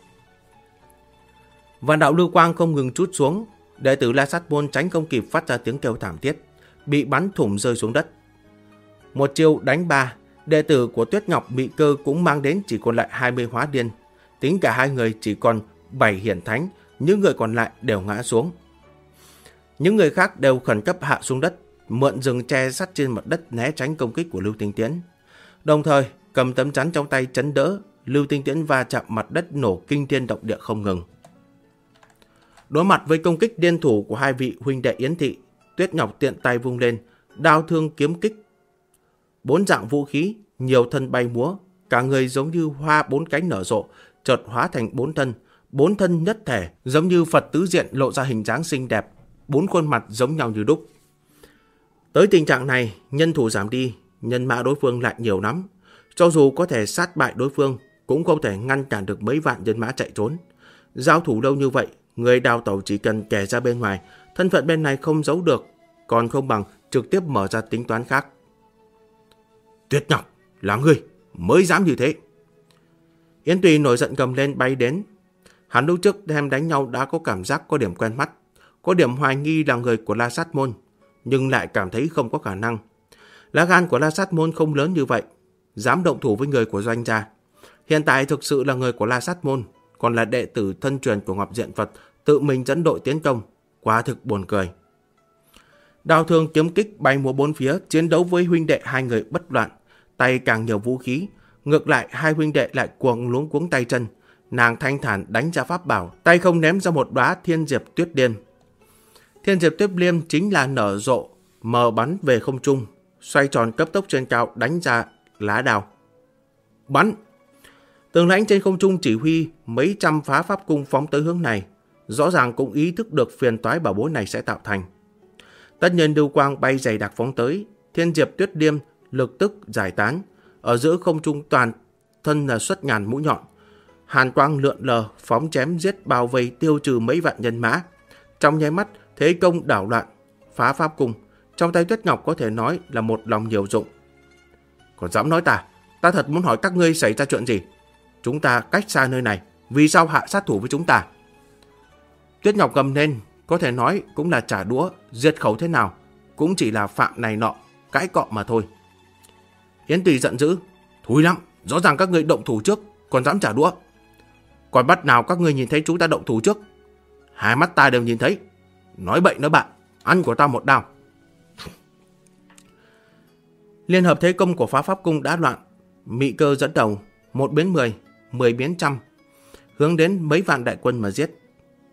Vạn đạo lưu quang không ngừng trút xuống, đệ tử La Sát môn tránh không kịp phát ra tiếng kêu thảm thiết, bị bắn thủng rơi xuống đất. Một chiêu đánh ba, đệ tử của Tuyết Ngọc bị cơ cũng mang đến chỉ còn lại 20 hóa điên. Tính cả hai người chỉ còn 7 hiển thánh, những người còn lại đều ngã xuống. Những người khác đều khẩn cấp hạ xuống đất, mượn rừng tre sắt trên mặt đất né tránh công kích của Lưu Tinh Tiễn. Đồng thời cầm tấm chắn trong tay chấn đỡ, Lưu Tinh Tiễn va chạm mặt đất nổ kinh thiên động địa không ngừng. Đối mặt với công kích điên thủ của hai vị huynh đệ Yến Thị, Tuyết Ngọc tiện tay vung lên, đao thương kiếm kích, 4 dạng vũ khí, nhiều thân bay múa, cả người giống như hoa 4 cánh nở rộ, chợt hóa thành 4 thân nhất thể, giống như Phật tứ diện lộ ra hình dáng xinh đẹp, 4 khuôn mặt giống nhau như đúc. Tới tình trạng này, nhân thủ giảm đi, nhân mã đối phương lại nhiều lắm, cho dù có thể sát bại đối phương, cũng không thể ngăn cản được mấy vạn nhân mã chạy trốn. Giao thủ lâu như vậy, người đào tẩu chỉ cần kẻ ra bên ngoài, thân phận bên này không giấu được, còn không bằng trực tiếp mở ra tính toán khác. Tuyết Ngọc, là ngươi mới dám như thế. Yến Tùy nổi giận cầm lên bay đến. Hắn lúc trước đem đánh nhau đã có cảm giác có điểm quen mắt, có điểm hoài nghi là người của La Sát môn, nhưng lại cảm thấy không có khả năng. Lá gan của La Sát môn không lớn như vậy, dám động thủ với người của Doanh gia. Hiện tại thực sự là người của La Sát môn, còn là đệ tử thân truyền của Ngọc Diện Phật, tự mình dẫn đội tiến công, quá thực buồn cười. Đao thương kiếm kích bay múa bốn phía, chiến đấu với huynh đệ hai người bất loạn, tay càng nhiều vũ khí, ngược lại hai huynh đệ lại cuồng luống cuống tay chân, nàng thanh thản đánh ra pháp bảo, tay không ném ra một đóa thiên diệp tuyết liên. Thiên diệp tuyết liên chính là nở rộ, mờ bắn về không trung, xoay tròn cấp tốc trên cao đánh ra lá đao. Bắn! Tướng lãnh trên không trung chỉ huy mấy trăm phá pháp cung phóng tới hướng này, rõ ràng cũng ý thức được phiền toái bảo bối này sẽ tạo thành. Tất nhiên lưu quang bay dày đặc phóng tới, thiên diệp tuyết liêm lực tức giải tán, ở giữa không trung toàn thân là xuất ngàn mũi nhọn, hàn quang lượn lờ phóng chém giết bao vây tiêu trừ mấy vạn nhân mã. Trong nháy mắt thế công đảo loạn, phá pháp cung trong tay Tuyết Ngọc có thể nói là một lòng nhiều dụng. Còn dám nói ta thật muốn hỏi các ngươi xảy ra chuyện gì? Chúng ta cách xa nơi này, vì sao hạ sát thủ với chúng ta? Tuyết Ngọc gầm lên, có thể nói cũng là trả đũa, diệt khẩu thế nào, cũng chỉ là phạm này nọ, cãi cọ mà thôi. Yến Tùy giận dữ, thúi lắm, rõ ràng các ngươi động thủ trước, còn dám trả đũa. Còn bắt nào các ngươi nhìn thấy chúng ta động thủ trước? Hai mắt ta đều nhìn thấy. Nói bậy nói bạn, ăn của ta một đao. Liên hợp thế công của phá pháp cung đã loạn, Mị Cơ dẫn đầu, 1 biến 10, 10 biến trăm, hướng đến mấy vạn đại quân mà giết.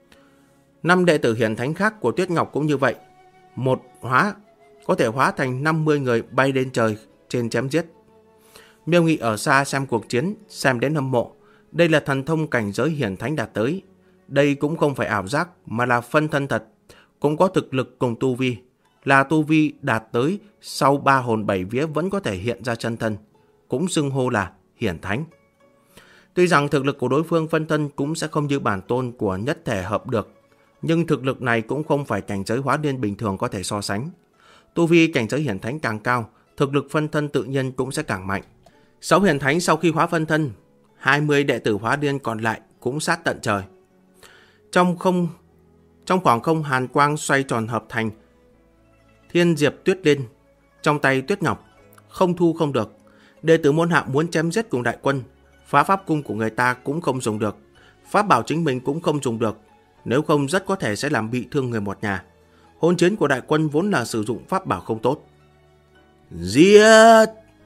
5 đệ tử hiển thánh khác của Tuyết Ngọc cũng như vậy, một hóa có thể hóa thành 50 người bay lên trời trên chém giết. Miêu Nghị ở xa xem cuộc chiến, xem đến hâm mộ. Đây là thần thông cảnh giới hiển thánh đạt tới. Đây cũng không phải ảo giác mà là phân thân thật, cũng có thực lực cùng tu vi, là tu vi đạt tới sau 3 hồn 7 vía vẫn có thể hiện ra chân thân, cũng xưng hô là hiển thánh. Tuy rằng thực lực của đối phương phân thân cũng sẽ không như bản tôn của nhất thể hợp được, nhưng thực lực này cũng không phải cảnh giới hóa điên bình thường có thể so sánh. Tu vi cảnh giới hiển thánh càng cao, thực lực phân thân tự nhiên cũng sẽ càng mạnh. 6 hiển thánh sau khi hóa phân thân, 20 đệ tử hóa điên còn lại cũng sát tận trời. Trong khoảng không hàn quang xoay tròn hợp thành thiên diệp tuyết liên trong tay Tuyết Ngọc, không thu không được. Đệ tử môn hạ muốn chém giết cùng đại quân, phá pháp cung của người ta cũng không dùng được, pháp bảo chính mình cũng không dùng được, nếu không rất có thể sẽ làm bị thương người một nhà. Hôn chiến của đại quân vốn là sử dụng pháp bảo không tốt. Giết!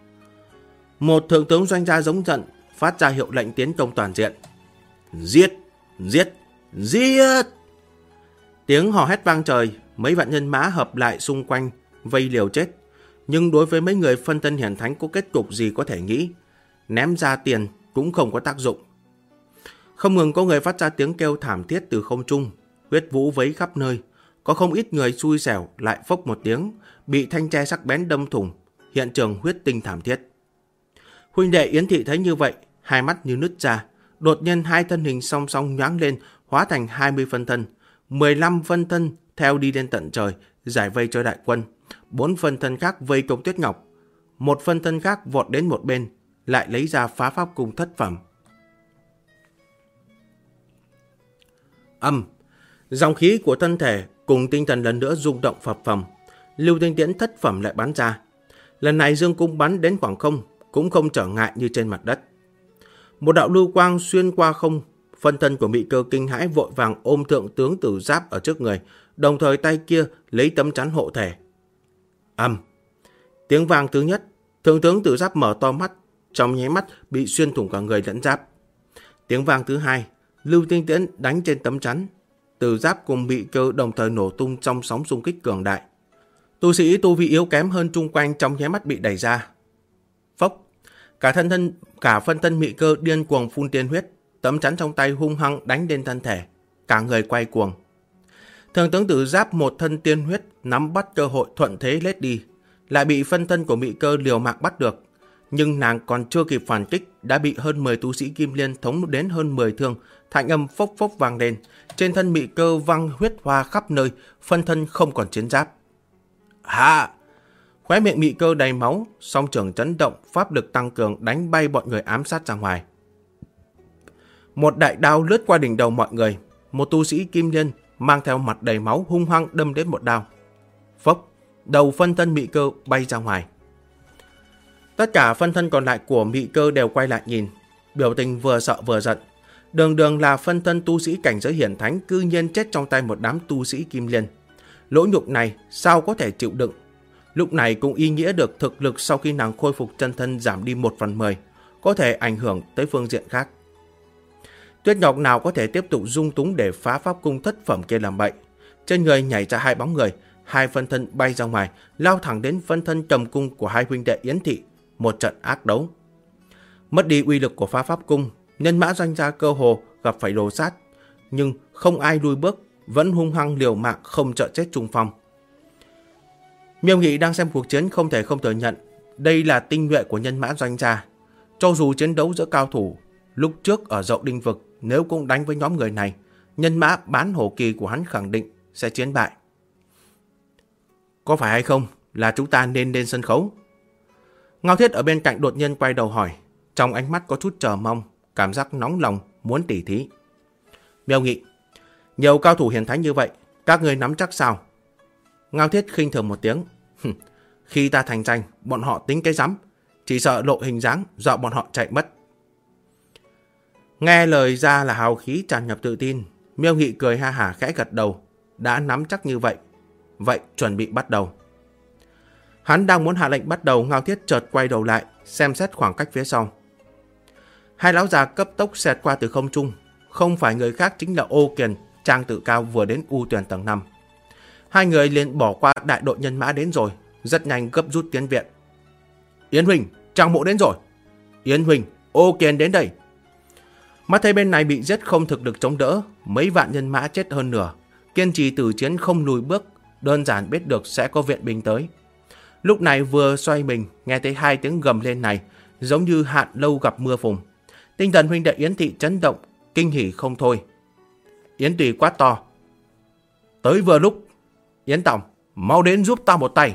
Một thượng tướng doanh gia giống giận, phát ra hiệu lệnh tiến công toàn diện. Giết! Giết! Giết! Tiếng hò hét vang trời, mấy vạn nhân mã hợp lại xung quanh, vây liều chết. Nhưng đối với mấy người phân thân hiển thánh có kết cục gì có thể nghĩ, ném ra tiền cũng không có tác dụng. Không ngừng có người phát ra tiếng kêu thảm thiết từ không trung, huyết vũ vấy khắp nơi. Có không ít người xui xẻo lại phốc một tiếng, bị thanh tre sắc bén đâm thủng, hiện trường huyết tinh thảm thiết. Huynh đệ Yến Thị thấy như vậy, hai mắt như nứt ra, đột nhiên hai thân hình song song nhoáng lên, hóa thành 20 phân thân. 15 phân thân theo đi lên tận trời, giải vây cho đại quân. 4 phân thân khác vây công Tuyết Ngọc. Một phân thân khác vọt đến một bên, lại lấy ra phá pháp cung thất phẩm. Dòng khí của thân thể cùng tinh thần lần nữa rung động phập phồng. Lưu Tinh Tiễn thất phẩm lại bắn ra. Lần này dương cung bắn đến khoảng không, cũng không trở ngại như trên mặt đất. Một đạo lưu quang xuyên qua không, phân thân của Mị Cơ kinh hãi vội vàng ôm thượng tướng Tử Giáp ở trước người, đồng thời tay kia lấy tấm chắn hộ thể. Tiếng vang thứ nhất, thượng tướng Tử Giáp mở to mắt, trong nháy mắt bị xuyên thủng cả người lẫn giáp. Tiếng vang thứ hai, Lưu Tinh Tiễn đánh trên tấm chắn, Tử Giáp cùng Mị Cơ đồng thời nổ tung trong sóng xung kích cường đại. Tu sĩ tu vi yếu kém hơn chung quanh trong nháy mắt bị đẩy ra. Phốc, cả phân thân Mị Cơ điên cuồng phun tiên huyết, tấm chắn trong tay hung hăng đánh lên thân thể, cả người quay cuồng. Thượng tướng Tử Giáp một thân tiên huyết nắm bắt cơ hội thuận thế lết đi, lại bị phân thân của Mị Cơ liều mạng bắt được, nhưng nàng còn chưa kịp phản kích đã bị hơn 10 tu sĩ Kim Liên thống đến hơn 10 thương, thanh âm phốc phốc vang lên, trên thân Mị Cơ văng huyết hoa khắp nơi, phân thân không còn chiến giáp. Khóe miệng Mị Cơ đầy máu, song trường chấn động, pháp lực tăng cường đánh bay bọn người ám sát ra ngoài. Một đại đao lướt qua đỉnh đầu mọi người, một tu sĩ Kim Liên mang theo mặt đầy máu hung hăng đâm đến một đao. Phốc, đầu phân thân Mị Cơ bay ra ngoài. Tất cả phân thân còn lại của Mị Cơ đều quay lại nhìn, biểu tình vừa sợ vừa giận. Đường đường là phân thân tu sĩ cảnh giới hiển thánh cư nhiên chết trong tay một đám tu sĩ Kim Liên. Lỗ nhục này sao có thể chịu đựng? Lúc này cũng ý nghĩa được thực lực sau khi nàng khôi phục chân thân giảm đi 1/10, có thể ảnh hưởng tới phương diện khác. Tuyết Ngọc nào có thể tiếp tục dung túng để phá pháp cung thất phẩm kia làm bậy. Trên người nhảy ra hai bóng người, hai phân thân bay ra ngoài, lao thẳng đến phân thân cầm cung của hai huynh đệ Yến Thị, một trận ác đấu. Mất đi uy lực của phá pháp cung, nhân mã Doanh gia cơ hồ gặp phải đồ sát, nhưng không ai lùi bước, vẫn hung hăng liều mạng không trợ chết trung phong. Miêu Nghị đang xem cuộc chiến không thể không thừa nhận, đây là tinh nhuệ của nhân mã Doanh gia. Cho dù chiến đấu giữa cao thủ, lúc trước ở Dậu Đinh Vực nếu cũng đánh với nhóm người này, nhân mã bán hổ kỳ của hắn khẳng định sẽ chiến bại. Có phải hay không là chúng ta nên lên sân khấu? Ngao Thiết ở bên cạnh đột nhiên quay đầu hỏi, trong ánh mắt có chút chờ mong, cảm giác nóng lòng muốn tỉ thí. Miêu Nghị, nhiều cao thủ hiển thánh như vậy, các người nắm chắc sao? Ngao Thiết khinh thường một tiếng, khi ta thành danh, bọn họ tính cái rắm, chỉ sợ lộ hình dáng, dọa bọn họ chạy mất. Nghe lời ra là hào khí tràn ngập tự tin, Miêu Nghị cười ha hả khẽ gật đầu, đã nắm chắc như vậy, vậy chuẩn bị bắt đầu. Hắn đang muốn hạ lệnh bắt đầu, Ngao Thiết chợt quay đầu lại, xem xét khoảng cách phía sau. Hai lão già cấp tốc xẹt qua từ không trung, không phải người khác chính là Ô Kiền, Trang Tự Cao vừa đến U Tuyển tầng 5. Hai người liền bỏ qua đại đội nhân mã đến rồi, rất nhanh gấp rút tiến viện. Yến huynh, Trang Mộ đến rồi. Yến huynh, Ô Kiền đến đây. Mắt thấy bên này bị giết không thực lực chống đỡ, mấy vạn nhân mã chết hơn nửa, kiên trì tử chiến không lùi bước, đơn giản biết được sẽ có viện binh tới. Lúc này vừa xoay mình, nghe thấy hai tiếng gầm lên này, giống như hạn lâu gặp mưa phùn. Tinh thần huynh đệ Yến Thị chấn động, kinh hỉ không thôi. Yến Tùy quát to, tới vừa lúc, Yến Tổng, mau đến giúp ta một tay.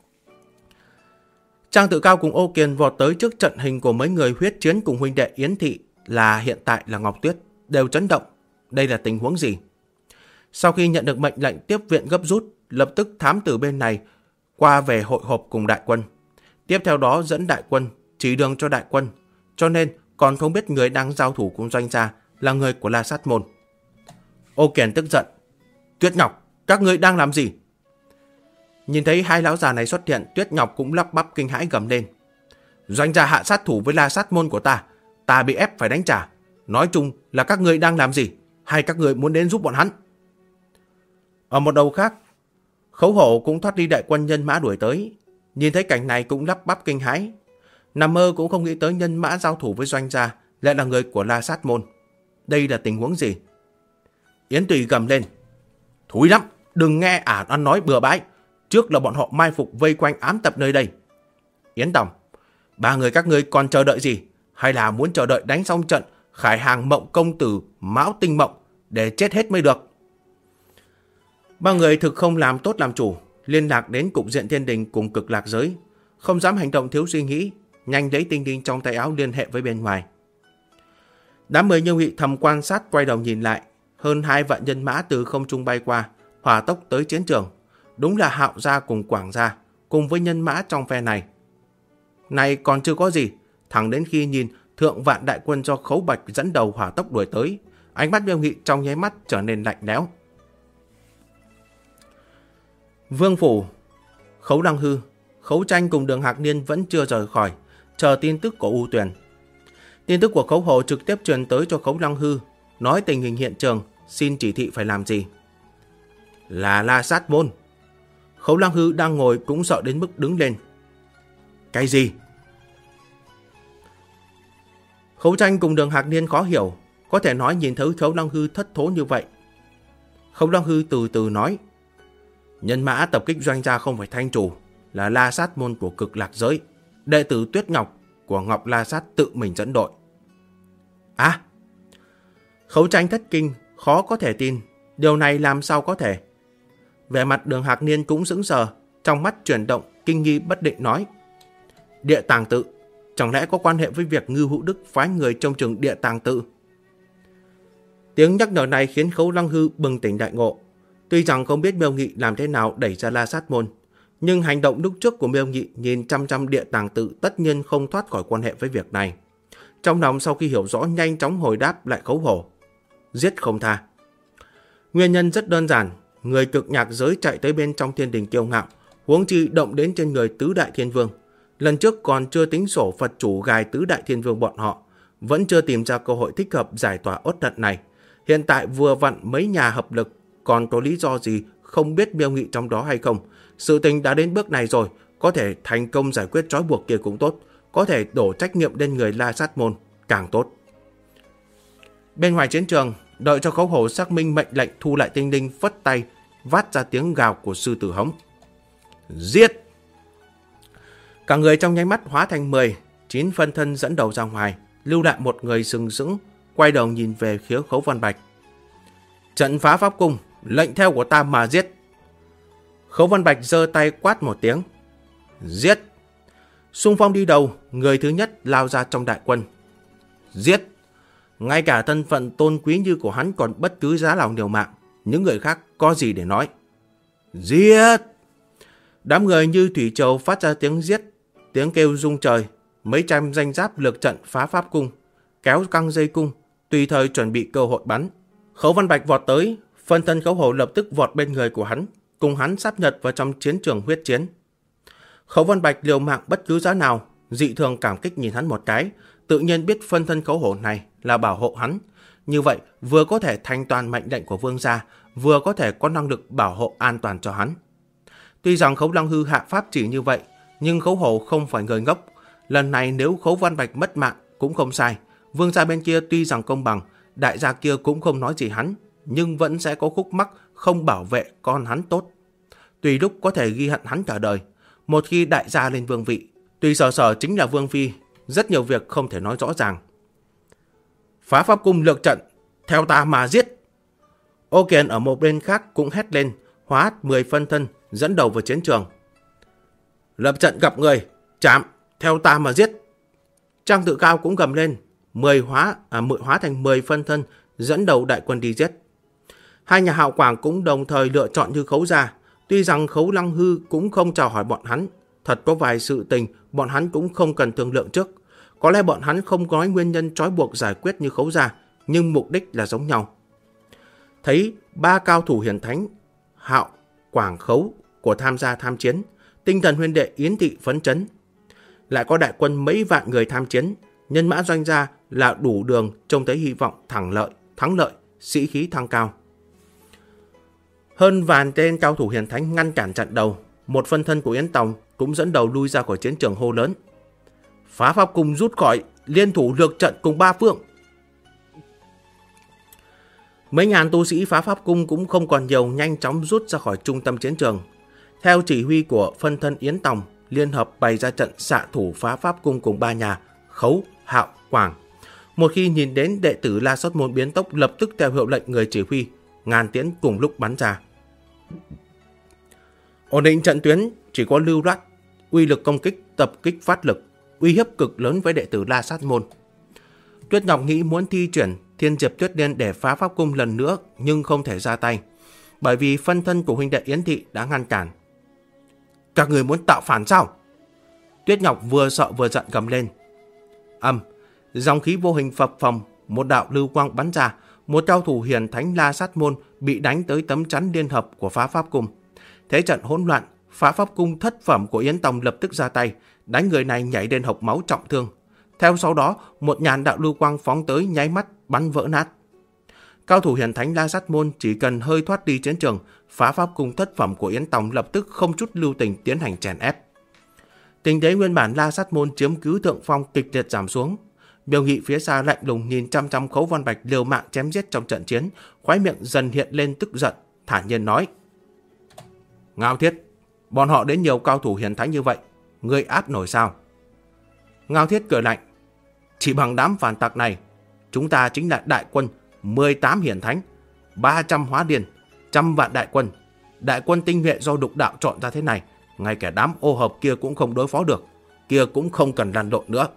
Trang Tự Cao cùng Ô Kiền vọt tới trước trận hình của mấy người huyết chiến cùng huynh đệ Yến Thị là hiện tại là Ngọc Tuyết, đều chấn động. Đây là tình huống gì? Sau khi nhận được mệnh lệnh tiếp viện gấp rút, lập tức thám tử bên này qua về hội họp cùng đại quân. Tiếp theo đó dẫn đại quân, chỉ đường cho đại quân, cho nên còn không biết người đang giao thủ cùng Doanh gia là người của La Sát Môn. Ô Kiền tức giận, Tuyết Ngọc, các ngươi đang làm gì? Nhìn thấy hai lão già này xuất hiện, Tuyết Ngọc cũng lắp bắp kinh hãi gầm lên. Doanh gia hạ sát thủ với La Sát Môn của ta bị ép phải đánh trả. Nói chung là các ngươi đang làm gì? Hay các ngươi muốn đến giúp bọn hắn? Ở một đầu khác, Khấu Hổ cũng thoát đi đại quân nhân mã đuổi tới. Nhìn thấy cảnh này cũng lắp bắp kinh hãi. Nằm mơ cũng không nghĩ tới nhân mã giao thủ với Doanh gia lại là người của La Sát Môn. Đây là tình huống gì? Yến Tùy gầm lên, thúi lắm, đừng nghe ăn nói bừa bãi. Trước là bọn họ mai phục vây quanh ám tập nơi đây. Yến Tổng, ba người các ngươi còn chờ đợi gì? Hay là muốn chờ đợi đánh xong trận Khải Hàng Mộng Công Tử Mão Tinh Mộng để chết hết mới được? Ba người thực không làm tốt làm chủ, liên lạc đến Cục Diện Thiên Đình cùng Cực Lạc Giới, không dám hành động thiếu suy nghĩ, nhanh lấy tinh đinh trong tay áo liên hệ với bên ngoài. Đám người Như Nghị thầm quan sát, quay đầu nhìn lại, hơn 2 vạn nhân mã từ không trung bay qua, hỏa tốc tới chiến trường. Đúng là Hạo gia cùng Quảng gia, cùng với nhân mã trong phe này. Này còn chưa có gì, thẳng đến khi nhìn thượng vạn đại quân do Khấu Bạch dẫn đầu hỏa tốc đuổi tới, ánh mắt Miêu Nghị trong nháy mắt trở nên lạnh lẽo. Vương phủ, Khấu Lăng Hư, Khấu Tranh cùng Đường Hạc Niên vẫn chưa rời khỏi, chờ tin tức của U Tuyền. Tin tức của Khấu Hổ trực tiếp truyền tới cho Khấu Lăng Hư, nói tình hình hiện trường, xin chỉ thị phải làm gì. Là La Sát Môn. Khấu Lăng Hư đang ngồi cũng sợ đến mức đứng lên. Cái gì? Khấu Tranh cùng Đường Hạc Niên khó hiểu, có thể nói nhìn thấy Khấu Lăng Hư thất thố như vậy. Khấu Lăng Hư từ từ nói, nhân mã tập kích Doanh gia không phải Thanh Chủ, là La Sát Môn của Cực Lạc Giới, đệ tử Tuyết Ngọc của Ngọc La Sát tự mình dẫn đội. À! Khấu Tranh thất kinh, khó có thể tin, điều này làm sao có thể? Vẻ mặt Đường Hạc Niên cũng sững sờ, trong mắt chuyển động, kinh nghi bất định nói, Địa Tàng Tự, chẳng lẽ có quan hệ với việc Ngưu Hữu Đức phái người trông chừng Địa Tàng Tự? Tiếng nhắc nhở này khiến Khấu Lăng Hư bừng tỉnh đại ngộ. Tuy rằng không biết Miêu Nghị làm thế nào đẩy ra La Sát Môn, nhưng hành động lúc trước của Miêu Nghị nhìn chăm chăm Địa Tàng Tự tất nhiên không thoát khỏi quan hệ với việc này. Trong lòng sau khi hiểu rõ nhanh chóng hồi đáp lại Khấu Hổ, giết không tha. Nguyên nhân rất đơn giản, người Cực Nhạc giới chạy tới bên trong Thiên Đình kiêu ngạo, huống chi động đến trên người Tứ Đại Thiên Vương. Lần trước còn chưa tính sổ Phật chủ gài Tứ Đại Thiên Vương bọn họ, vẫn chưa tìm ra cơ hội thích hợp giải tỏa uất hận này. Hiện tại vừa vặn mấy nhà hợp lực, còn có lý do gì không biết Miêu Nghị trong đó hay không? Sự tình đã đến bước này rồi, có thể thành công giải quyết trói buộc kia cũng tốt, có thể đổ trách nhiệm lên người La Sát Môn càng tốt. Bên ngoài chiến trường, đợi cho Khấu Hổ xác minh mệnh lệnh, Thu Lại Tinh Linh phất tay vát ra tiếng gào của sư tử hống. Giết! Cả người trong nháy mắt hóa thành 9 phân thân dẫn đầu ra ngoài, lưu lại một người sừng sững, quay đầu nhìn về phía Khấu Văn Bạch. Trận phá pháp cung, lệnh theo của ta mà giết. Khấu Văn Bạch giơ tay quát một tiếng. Giết! Xung phong đi đầu, người thứ nhất lao ra trong đại quân. Giết! Ngay cả thân phận tôn quý như của hắn còn bất cứ giá nào liều mạng, những người khác có gì để nói. Giết! Đám người như thủy triều phát ra tiếng giết, tiếng kêu rung trời. Mấy trăm danh giáp lược trận phá pháp cung, kéo căng dây cung, tùy thời chuẩn bị cơ hội bắn. Khấu Văn Bạch vọt tới, phân thân Khấu Hổ lập tức vọt bên người của hắn, cùng hắn sáp nhập vào trong chiến trường huyết chiến. Khấu Văn Bạch liều mạng bất cứ giá nào, dị thường cảm kích nhìn hắn một cái, tự nhiên biết phân thân Khấu Hổ này là bảo hộ hắn. Như vậy vừa có thể thành toàn mệnh lệnh của vương gia, vừa có thể có năng lực bảo hộ an toàn cho hắn. Tuy rằng Khấu Lăng Hư hạ pháp chỉ như vậy, nhưng Khấu Hổ không phải người ngốc. Lần này nếu Khấu Văn Bạch mất mạng cũng không sai. Vương gia bên kia tuy rằng công bằng, đại gia kia cũng không nói gì hắn, nhưng vẫn sẽ có khúc mắc không bảo vệ con hắn tốt. Tùy lúc có thể ghi hận hắn cả đời. Một khi đại gia lên vương vị, tuy Sở chính là vương phi, rất nhiều việc không thể nói rõ ràng. Phá pháp cung lược trận, theo ta mà giết. Ô Kiền ở một bên khác cũng hét lên, hóa 10 phân thân dẫn đầu vào chiến trường. Lập trận gặp người, chạm, theo ta mà giết. Trang Tự Cao cũng gầm lên, hóa thành 10 phân thân dẫn đầu đại quân đi giết. Hai nhà Hạo Quảng cũng đồng thời lựa chọn như Khấu gia. Tuy rằng Khấu Lăng Hư cũng không chào hỏi bọn hắn, thật có vài sự tình bọn hắn cũng không cần thương lượng trước. Có lẽ bọn hắn không nói nguyên nhân trói buộc giải quyết như Khấu gia, nhưng mục đích là giống nhau. Thấy 3 cao thủ hiển thánh, Hạo, Quảng, Khấu của tham gia tham chiến, tinh thần huynh đệ Yến Thị phấn chấn. Lại có đại quân mấy vạn người tham chiến, nhân mã doanh gia là đủ đường trông thấy hy vọng thắng lợi, sĩ khí thăng cao. Hơn vạn tên cao thủ hiển thánh ngăn cản chặn đầu, một phân thân của Yến Tòng cũng dẫn đầu lui ra khỏi chiến trường hô lớn. Phá pháp cung rút khỏi, liên thủ lược trận cùng 3 phương. Mấy ngàn tu sĩ phá pháp cung cũng không còn nhiều, nhanh chóng rút ra khỏi trung tâm chiến trường. Theo chỉ huy của phân thân Yến Tòng, liên hợp bày ra trận xạ thủ phá pháp cung cùng 3 nhà, Khấu, Hạo, Quảng. Một khi nhìn đến đệ tử La Sát Môn biến tốc, lập tức theo hiệu lệnh người chỉ huy, ngàn tiễn cùng lúc bắn ra. Ổn định trận tuyến, chỉ có lưu loát, uy lực công kích, tập kích phát lực, uy hiếp cực lớn với đệ tử La Sát Môn. Tuyết Ngọc nghĩ muốn thi chuyển Thiên Diệp Tuyết Liên để phá pháp cung lần nữa, nhưng không thể ra tay, bởi vì phân thân của huynh đệ Yến Thị đã ngăn cản. Các người muốn tạo phản sao? Tuyết Ngọc vừa sợ vừa giận gầm lên. Dòng khí vô hình phập phồng, một đạo lưu quang bắn ra, một cao thủ hiển thánh La Sát Môn bị đánh tới tấm chắn liên hợp của phá pháp cung. Thế trận hỗn loạn, phá pháp cung thất phẩm của Yến Tòng lập tức ra tay, đánh người này nhảy lên hộc máu trọng thương. Theo sau đó, một nhàn đạo lưu quang phóng tới, nháy mắt bắn vỡ nát. Cao thủ hiển thánh La Sát Môn chỉ cần hơi thoát đi chiến trường, phá pháp cung thất phẩm của Yến Tòng lập tức không chút lưu tình tiến hành chèn ép. Tình thế nguyên bản La Sát Môn chiếm cứ thượng phong kịch liệt giảm xuống. Miêu Nghị phía xa lạnh lùng nhìn chăm chăm Khấu Văn Bạch liều mạng chém giết trong trận chiến, khóe miệng dần hiện lên tức giận, thản nhiên nói: Ngao Thiết, bọn họ đến nhiều cao thủ hiển thánh như vậy, ngươi áp nổi sao? Ngao Thiết cười lạnh: Chỉ bằng đám phản tặc này, chúng ta chính là đại quân 18 hiển thánh, 300 hóa điền, 100 vạn đại quân tinh nhuệ do Lục Đạo chọn ra thế này, ngay cả đám ô hợp kia cũng không đối phó được, kia cũng không cần lăn lộn nữa.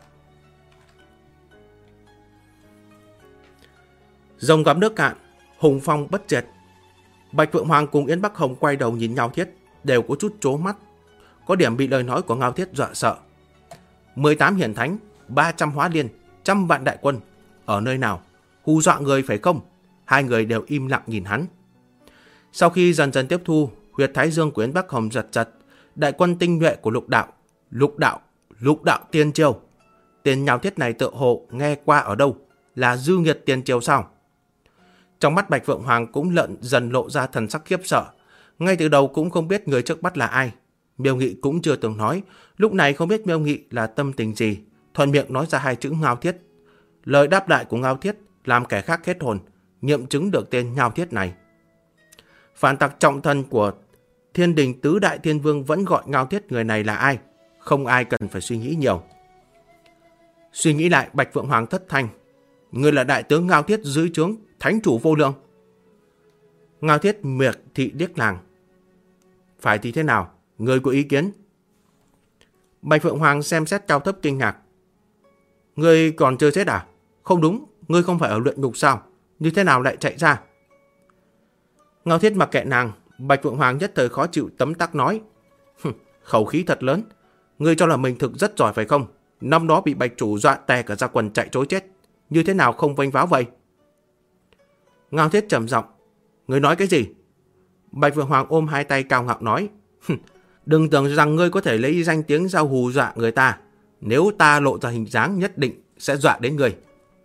Rồng gặp nước cạn, hùng phong bất diệt. Bạch Phượng Hoàng cùng Yến Bắc Hồng quay đầu nhìn Ngao Thiết, đều có chút trố mắt. Có điểm bị lời nói của Ngao Thiết dọa sợ. 18 hiển thánh, 300 hóa liên, 100 vạn đại quân, ở nơi nào? Hù dọa người phải không? Hai người đều im lặng nhìn hắn. Sau khi dần dần tiếp thu, huyệt thái dương của Yến Bắc Hồng giật giật. Đại quân tinh nhuệ của Lục Đạo tiên chiêu. tên Nhao Thiết này tự hộ nghe qua ở đâu, là dư nghiệt tiền triều sao? Trong mắt Bạch Phượng Hoàng cũng dần lộ ra thần sắc khiếp sợ. Ngay từ đầu cũng không biết người trước bắt là ai. Miêu Nghị cũng chưa từng nói, lúc này không biết Miêu Nghị là tâm tình gì, thuận miệng nói ra 2 chữ Ngao Thiết. Lời đáp lại của Ngao Thiết làm kẻ khác hết hồn, nghiệm chứng được tên Ngao Thiết này. Phản tặc trọng thần của Thiên Đình Tứ Đại Thiên Vương vẫn gọi Ngao Thiết người này là ai, không ai cần phải suy nghĩ nhiều. Suy nghĩ lại, Bạch Phượng Hoàng thất thanh. Người là đại tướng Ngao Thiết dưới trướng Thánh Chủ Vô Lượng. Ngao Thiết miệt thị điếc làng. Phải thì thế nào? Người có ý kiến? Bạch Phượng Hoàng xem xét cao thấp kinh ngạc. Ngươi còn chưa chết à? Không đúng, ngươi không phải ở luyện ngục sao? Như thế nào lại chạy ra? Ngao Thiết mặc kệ nàng. Bạch Phượng Hoàng nhất thời khó chịu tấm tắc nói. Khẩu khí thật lớn. Ngươi cho là mình thực rất giỏi phải không? Năm đó bị Bạch Chủ dọa tè cả ra quần chạy trối chết. Như thế nào không vênh váo vậy? Ngao Thiết trầm giọng. Ngươi nói cái gì? Bạch Phượng Hoàng ôm 2 tay cao ngạo nói. Đừng tưởng rằng ngươi có thể lấy danh tiếng ra hù dọa người ta. Nếu ta lộ ra hình dáng nhất định sẽ dọa đến ngươi.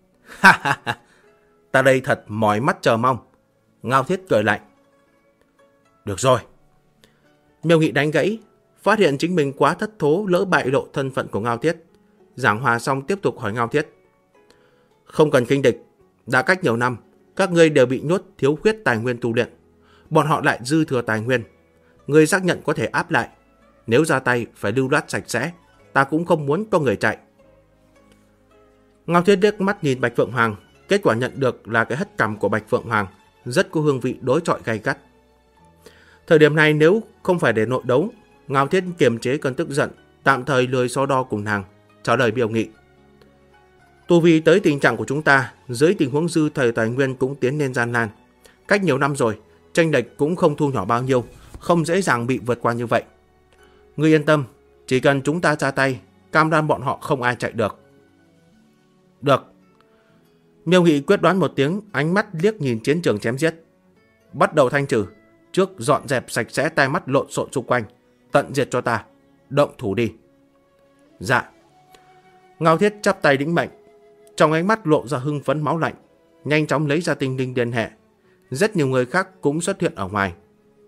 Ta đây thật mỏi mắt chờ mong. Ngao Thiết cười lạnh. Được rồi. Miêu Nghị đánh gãy, phát hiện chính mình quá thất thố lỡ bại lộ thân phận của Ngao Thiết. Giảng hòa xong tiếp tục hỏi Ngao Thiết. Không cần khinh địch. Đã cách nhiều năm, các ngươi đều bị nhốt thiếu khuyết tài nguyên tu luyện. Bọn họ lại dư thừa tài nguyên. Ngươi xác nhận có thể áp lại. Nếu ra tay phải lưu loát sạch sẽ. Ta cũng không muốn có người chạy. Ngao Thiết liếc mắt nhìn Bạch Phượng Hoàng. Kết quả nhận được là cái hất cằm của Bạch Phượng Hoàng rất có hương vị đối chọi gay gắt. Thời điểm này nếu không phải để nội đấu, Ngao Thiết kiềm chế cơn tức giận, tạm thời lười so đo cùng nàng, trả lời Miêu Nghị. Tu vi tới tình trạng của chúng ta, dưới tình huống dư thời tài nguyên cũng tiến lên gian nan. Cách nhiều năm rồi, chênh lệch cũng không thu nhỏ bao nhiêu, không dễ dàng bị vượt qua như vậy. Ngươi yên tâm, chỉ cần chúng ta ra tay, cam đoan bọn họ không ai chạy được. Được. Miêu Nghị quyết đoán một tiếng, ánh mắt liếc nhìn chiến trường chém giết. Bắt đầu thanh trừ, trước dọn dẹp sạch sẽ tai mắt lộn xộn xung quanh, tận diệt cho ta, động thủ đi. Dạ. Ngao Thiết chắp tay đĩnh mệnh, trong ánh mắt lộ ra hưng phấn máu lạnh, nhanh chóng lấy ra tinh linh liên hệ. Rất nhiều người khác cũng xuất hiện ở ngoài.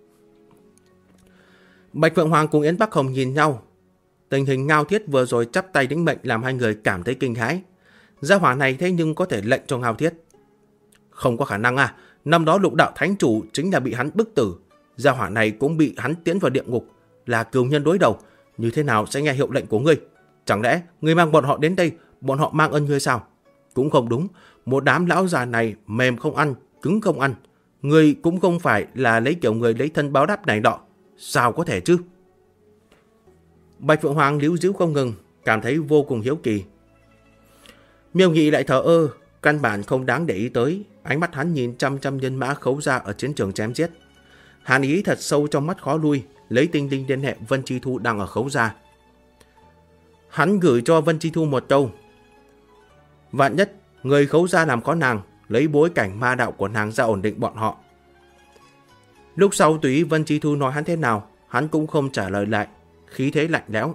Bạch Phượng Hoàng cùng Yến Bắc Hồng nhìn nhau. Tình hình Ngao Thiết vừa rồi chắp tay đĩnh mệnh làm hai người cảm thấy kinh hãi. Gia hỏa này thế nhưng có thể lệnh cho Ngao Thiết. Không có khả năng à, năm đó Lục Đạo Thánh Chủ chính là bị hắn bức tử. Gia hỏa này cũng bị hắn tiến vào địa ngục, là cừu nhân đối đầu. Như thế nào sẽ nghe hiệu lệnh của ngươi? Chẳng lẽ ngươi mang bọn họ đến đây, bọn họ mang ơn ngươi sao? Cũng không đúng, một đám lão già này mềm không ăn, cứng không ăn. Ngươi cũng không phải là lấy kiểu người lấy thân báo đáp này nọ. Sao có thể chứ? Bạch Phượng Hoàng líu díu không ngừng, cảm thấy vô cùng hiếu kỳ. Miêu Nghị lại thờ ơ, căn bản không đáng để ý tới. Ánh mắt hắn nhìn chăm chăm nhân mã Khấu Gia ở chiến trường chém giết. Hàn ý thật sâu trong mắt khó lui, lấy tinh linh liên hệ Vân Chi Thu đang ở Khấu Gia. Hắn gửi cho Vân Chi Thu một câu. Vạn nhất, người Khấu Gia làm khó nàng, lấy bối cảnh ma đạo của nàng ra ổn định bọn họ. Lúc sau tùy ý Vân Chi Thu nói hắn thế nào, hắn cũng không trả lời lại, khí thế lạnh lẽo.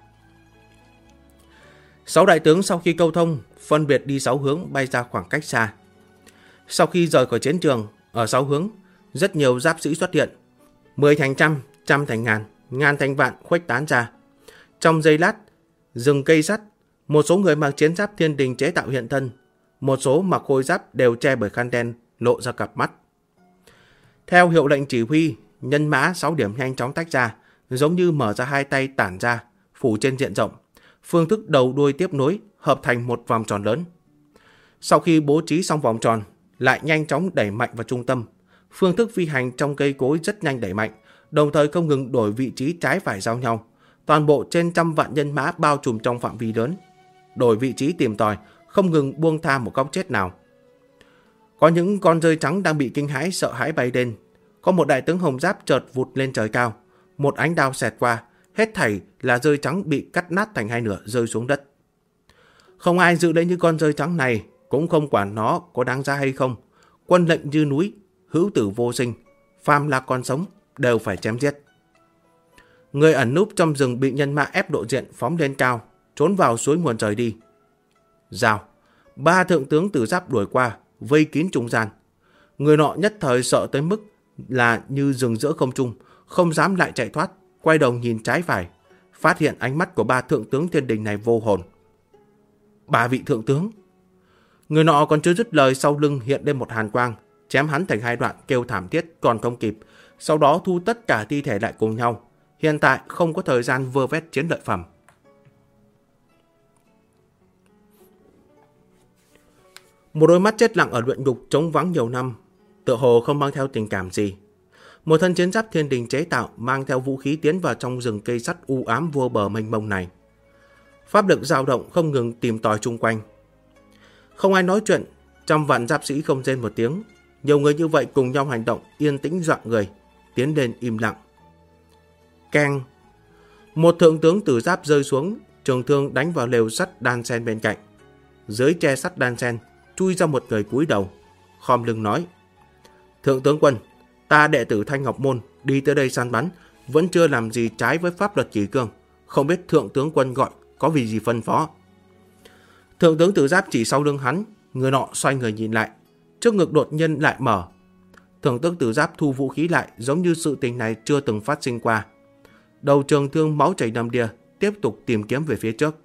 6 đại tướng sau khi câu thông, phân biệt đi 6 hướng bay ra khoảng cách xa. Sau khi rời khỏi chiến trường, ở 6 hướng, rất nhiều giáp sĩ xuất hiện. 10 thành trăm, trăm thành ngàn, ngàn thành vạn khuếch tán ra. Trong giây lát, rừng cây sắt, một số người mặc chiến giáp thiên đình chế tạo hiện thân, một số mặc khôi giáp đều che bởi khăn đen, lộ ra cặp mắt. Theo hiệu lệnh chỉ huy, nhân mã 6 điểm nhanh chóng tách ra, giống như mở ra 2 tay tản ra, phủ trên diện rộng. Phương thức đầu đuôi tiếp nối, hợp thành một vòng tròn lớn. Sau khi bố trí xong vòng tròn, lại nhanh chóng đẩy mạnh vào trung tâm. Phương thức phi hành trong cây cối rất nhanh đẩy mạnh, đồng thời không ngừng đổi vị trí trái phải giao nhau. Toàn bộ trên trăm vạn nhân mã bao trùm trong phạm vi lớn. Đổi vị trí tìm tòi, không ngừng buông tha một góc chết nào. Có những con rơi trắng đang bị kinh hãi sợ hãi bay lên. Có một đại tướng hồng giáp chợt vụt lên trời cao. Một ánh đao xẹt qua, hết thảy là rơi trắng bị cắt nát thành 2 nửa rơi xuống đất. Không ai dự lấy những con rơi trắng này, cũng không quản nó có đáng giá hay không. Quân lệnh như núi, hữu tử vô sinh, phàm là con sống đều phải chém giết. Người ẩn núp trong rừng bị nhân mã ép độ diện phóng lên cao, trốn vào suối nguồn rời đi. Rào, ba thượng tướng Tử Giáp đuổi qua, vây kín trung gian. Người nọ nhất thời sợ tới mức là như dừng giữa không trung, không dám lại chạy thoát, quay đầu nhìn trái phải, phát hiện ánh mắt của ba thượng tướng thiên đình này vô hồn. Ba vị thượng tướng. Người nọ còn chưa dứt lời, sau lưng hiện lên một hàn quang, chém hắn thành hai đoạn, kêu thảm thiết còn không kịp, sau đó thu tất cả thi thể lại cùng nhau. Hiện tại không có thời gian vơ vét chiến lợi phẩm. Một đôi mắt chết lặng ở luyện ngục trống vắng nhiều năm, tựa hồ không mang theo tình cảm gì. Một thân chiến giáp thiên đình chế tạo mang theo vũ khí tiến vào trong rừng cây sắt u ám vô bờ mênh mông này. Pháp lực dao động không ngừng tìm tòi chung quanh. Không ai nói chuyện, trăm vạn giáp sĩ không rên một tiếng. Nhiều người như vậy cùng nhau hành động, yên tĩnh dọa người, tiến lên im lặng. Keng! Một thượng tướng Tử Giáp rơi xuống, trường thương đánh vào lều sắt đan sen bên cạnh. Dưới che sắt đan sen, chui ra một người cúi đầu, khom lưng nói: Thượng tướng quân, ta đệ tử Thanh Ngọc Môn đi tới đây săn bắn, vẫn chưa làm gì trái với pháp luật kỷ cương, không biết thượng tướng quân gọi có vì gì phân phó. Thượng tướng Tử Giáp chỉ sau lưng hắn, người nọ xoay người nhìn lại, trước ngực đột nhiên lại mở. Thượng tướng Tử Giáp thu vũ khí lại, giống như sự tình này chưa từng phát sinh qua. Đầu trường thương máu chảy đầm đìa, tiếp tục tìm kiếm về phía trước.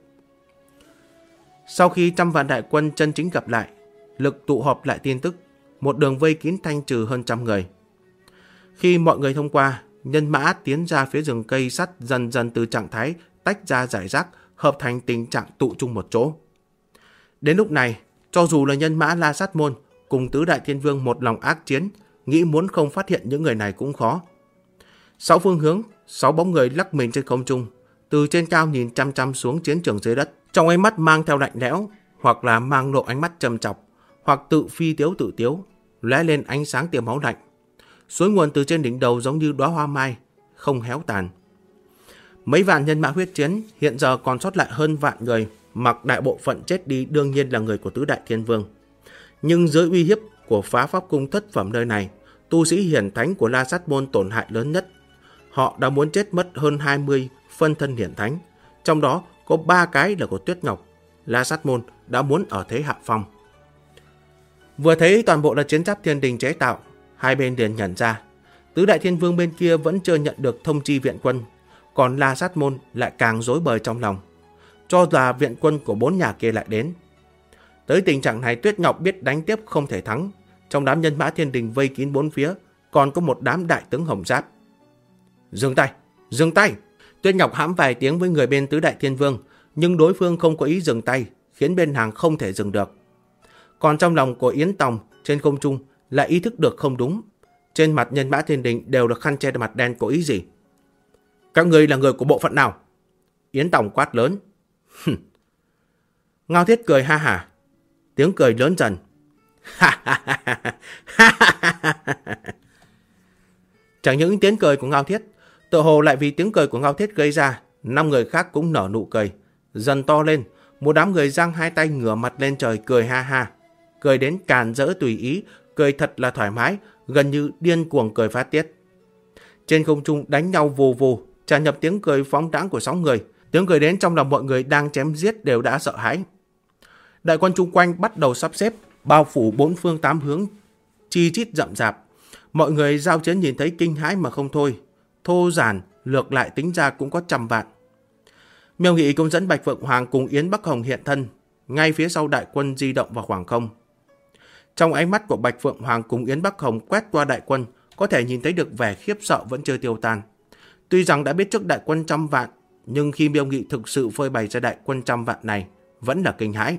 Sau khi trăm vạn đại quân chân chính gặp lại, lực tụ họp lại tin tức, một đường vây kín thanh trừ hơn 100 người. Khi mọi người thông qua, nhân mã tiến ra phía rừng cây sắt dần dần từ trạng thái tách ra giải rác, hợp thành tình trạng tụ chung một chỗ. Đến lúc này, cho dù là nhân mã La Sát Môn cùng tứ đại thiên vương một lòng ác chiến, nghĩ muốn không phát hiện những người này cũng khó. 6 phương hướng, 6 bóng người lắc mình trên không trung, từ trên cao nhìn chăm chăm xuống chiến trường dưới đất, trong ánh mắt mang theo lạnh lẽo, hoặc là mang lộ ánh mắt châm chọc, hoặc tự phi tiếu tự tiếu, lóe lên ánh sáng tia máu lạnh. Suối nguồn từ trên đỉnh đầu giống như đóa hoa mai, không héo tàn. Mấy vạn nhân mã huyết chiến, hiện giờ còn sót lại hơn vạn người, mặc đại bộ phận chết đi đương nhiên là người của tứ đại thiên vương. Nhưng dưới uy hiếp của phá pháp cung thất phẩm nơi này, tu sĩ hiển thánh của La Sát Môn tổn hại lớn nhất. Họ đã muốn chết mất hơn 20 phân thân hiển thánh, trong đó có 3 cái là của Tuyết Ngọc. La Sát Môn đã muốn ở thế hạ phong. Vừa thấy toàn bộ là chiến giáp thiên đình chế tạo, hai bên liền nhận ra, tứ đại thiên vương bên kia vẫn chưa nhận được thông chi viện quân, còn La Sát Môn lại càng rối bời trong lòng, cho là viện quân của 4 nhà kia lại đến. Tới tình trạng này, Tuyết Ngọc biết đánh tiếp không thể thắng. Trong đám nhân mã thiên đình vây kín 4 phía, còn có một đám đại tướng hồng giáp. Dừng tay! Dừng tay! Tuyết Ngọc hãm vài tiếng với người bên tứ đại thiên vương, nhưng đối phương không có ý dừng tay, khiến bên hàng không thể dừng được. Còn trong lòng của Yến Tòng trên không trung lại ý thức được không đúng. Trên mặt nhân mã thiên đình đều là khăn che mặt đen, có ý gì? Các người là người của bộ phận nào? Yến Tòng quát lớn. Ngao Thiết cười ha hả, tiếng cười lớn dần. Chẳng những tiếng cười của Ngao Thiết, tựa hồ lại vì tiếng cười của Ngao Thiết gây ra, 5 người khác cũng nở nụ cười, dần to lên. Một đám người giang hai tay ngửa mặt lên trời cười ha ha, cười đến càn rỡ tùy ý, cười thật là thoải mái, gần như điên cuồng cười phát tiết. Trên không trung đánh nhau vù vù, tràn nhập tiếng cười phóng đãng của 6 người. Tiếng cười đến trong lòng mọi người đang chém giết đều đã sợ hãi. Đại quân chung quanh bắt đầu sắp xếp, bao phủ 4 phương 8 hướng, chi chít rậm rạp. Mọi người giao chiến nhìn thấy kinh hãi mà không thôi. Thô giản, lược lại tính ra cũng có 100 vạn. Miêu Nghị cũng dẫn Bạch Phượng Hoàng cùng Yến Bắc Hồng hiện thân, ngay phía sau đại quân di động vào khoảng không. Trong ánh mắt của Bạch Phượng Hoàng cùng Yến Bắc Hồng quét qua đại quân, có thể nhìn thấy được vẻ khiếp sợ vẫn chưa tiêu tan. Tuy rằng đã biết trước đại quân 100 vạn, nhưng khi Miêu Nghị thực sự phơi bày ra đại quân 100 vạn này, vẫn là kinh hãi.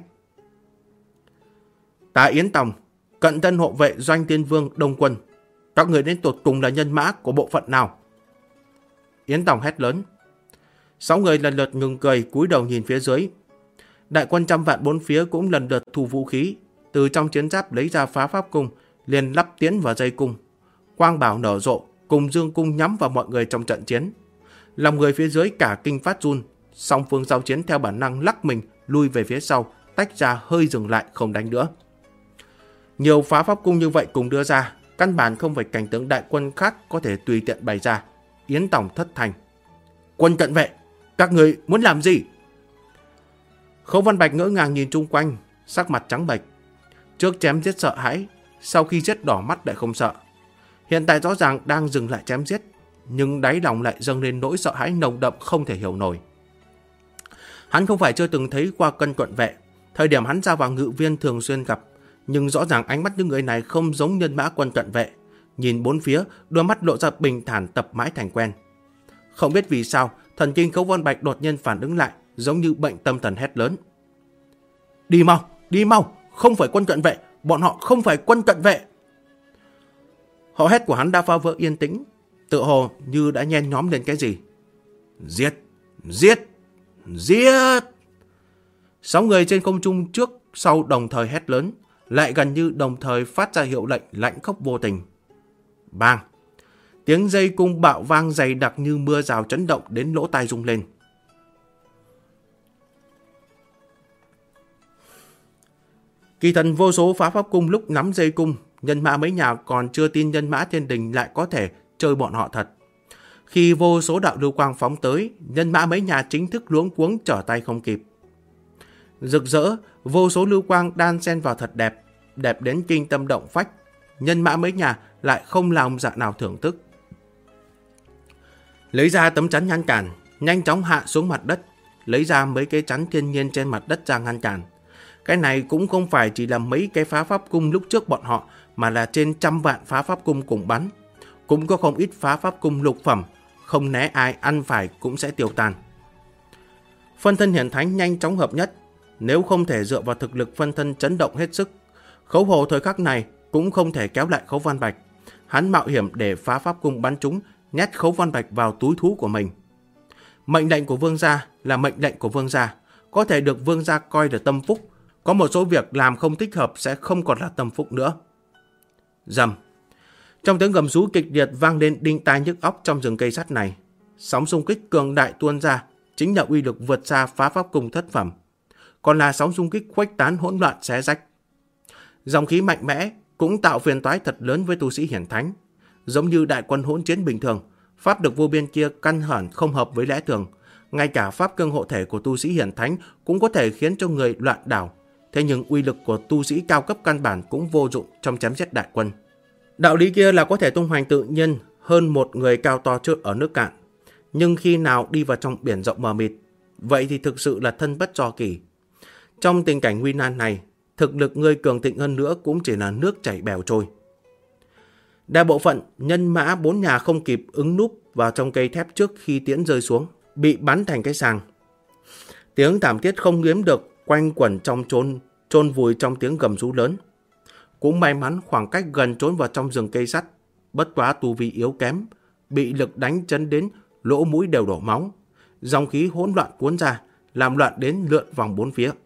Ta Yến Tòng, cận thân hộ vệ Doanh Tiên Vương Đông Quân, các người đến tột cùng là nhân mã của bộ phận nào? Yến Tòng hét lớn. 6 người lần lượt ngừng cười, cúi đầu nhìn phía dưới. Đại quân 100 vạn 4 phía cũng lần lượt thu vũ khí, từ trong chiến giáp lấy ra phá pháp cung, liền lắp tiến vào dây cung. Quang bảo nở rộ, cùng dương cung nhắm vào mọi người trong trận chiến. Lòng người phía dưới cả kinh phát run, song phương giao chiến theo bản năng lắc mình lui về phía sau, tách ra hơi dừng lại không đánh nữa. Nhiều phá pháp cung như vậy cùng đưa ra, căn bản không phải cảnh tướng đại quân khác có thể tùy tiện bày ra. Yến Tòng thất thành. Quân cận vệ, các người muốn làm gì? Khấu Văn Bạch ngỡ ngàng nhìn chung quanh, sắc mặt trắng bệch. Trước chém giết sợ hãi, sau khi giết đỏ mắt lại không sợ. Hiện tại rõ ràng đang dừng lại chém giết, nhưng đáy lòng lại dâng lên nỗi sợ hãi nồng đậm không thể hiểu nổi. Hắn không phải chưa từng thấy qua Cân Cận Vệ, thời điểm hắn ra vào Ngự Viên thường xuyên gặp, nhưng rõ ràng ánh mắt những người này không giống nhân mã Quân Cận Vệ. Nhìn bốn phía, đôi mắt lộ ra bình thản tập mãi thành quen. Không biết vì sao, thần kinh Khấu Văn Bạch đột nhiên phản ứng lại, giống như bệnh tâm thần hét lớn. Đi mau, không phải Quân Cận Vệ, bọn họ không phải Quân Cận Vệ. Họ hét của hắn đã phá vỡ yên tĩnh, tựa hồ như đã nhen nhóm lên cái gì. Giết! 6 người trên không trung trước sau đồng thời hét lớn, lại gần như đồng thời phát ra hiệu lệnh lãnh khốc vô tình. Bang! Tiếng dây cung bạo vang dày đặc như mưa rào chấn động đến lỗ tai rung lên. Kỳ thần vô số phá pháp cung lúc nắm dây cung, nhân mã mấy nhà còn chưa tin nhân mã thiên đình lại có thể chơi bọn họ thật. Khi vô số đạo lưu quang phóng tới, nhân mã mấy nhà chính thức luống cuống trở tay không kịp. Rực rỡ, vô số lưu quang đan xen vào thật đẹp, đẹp đến kinh tâm động phách. Nhân mã mấy nhà lại không lòng dạ nào thưởng thức. Lấy ra tấm chắn ngăn cản, nhanh chóng hạ xuống mặt đất, lấy ra mấy cái chắn thiên nhiên trên mặt đất ra ngăn cản. Cái này cũng không phải chỉ là mấy cái phá pháp cung lúc trước bọn họ, mà là trên trăm vạn phá pháp cung cùng bắn. Cũng có không ít phá pháp cung lục phẩm, không né ai ăn phải cũng sẽ tiêu tan. Phân thân hiển thánh nhanh chóng hợp nhất, nếu không thể dựa vào thực lực phân thân chấn động hết sức. Khấu Hồ thời khắc này cũng không thể kéo lại Khấu Văn Bạch. Hắn mạo hiểm để phá pháp cung bắn chúng, nhét Khấu Văn Bạch vào túi thú của mình. Mệnh lệnh của vương gia là mệnh lệnh của vương gia, có thể được vương gia coi là tâm phúc. Có một số việc làm không thích hợp sẽ không còn là tâm phúc nữa. Rầm. Trong tiếng gầm rú kịch liệt vang lên đinh tai nhức óc trong rừng cây sắt này. Sóng xung kích cường đại tuôn ra, chính là uy lực vượt xa phá pháp cung thất phẩm. Còn là sóng xung kích khuếch tán hỗn loạn xé rách. Dòng khí mạnh mẽ cũng tạo phiền toái thật lớn với tu sĩ hiển thánh. Giống như đại quân hỗn chiến bình thường, pháp lực vô biên kia căn hẳn không hợp với lẽ thường. Ngay cả pháp cương hộ thể của tu sĩ hiển thánh cũng có thể khiến cho người loạn đảo. Thế nhưng uy lực của tu sĩ cao cấp căn bản cũng vô dụng trong chém giết đại quân. Đạo lý kia là có thể tung hoành tự nhiên hơn một người cao to trước ở nước cạn. Nhưng khi nào đi vào trong biển rộng mờ mịt, vậy thì thực sự là thân bất do kỳ. Trong tình cảnh nguy nan này, thực lực người cường thịnh hơn nữa cũng chỉ là nước chảy bèo trôi. Đại bộ phận nhân mã 4 nhà không kịp ứng núp vào trong cây thép trước khi tiễn rơi xuống, bị bắn thành cái sàng. Tiếng thảm thiết không yếm được quanh quẩn trong chôn vùi trong tiếng gầm rú lớn. Cũng may mắn khoảng cách gần trốn vào trong rừng cây sắt, bất quá tu vi yếu kém, bị lực đánh chấn đến lỗ mũi đều đổ máu. Dòng khí hỗn loạn cuốn ra, làm loạn đến lượn vòng bốn phía.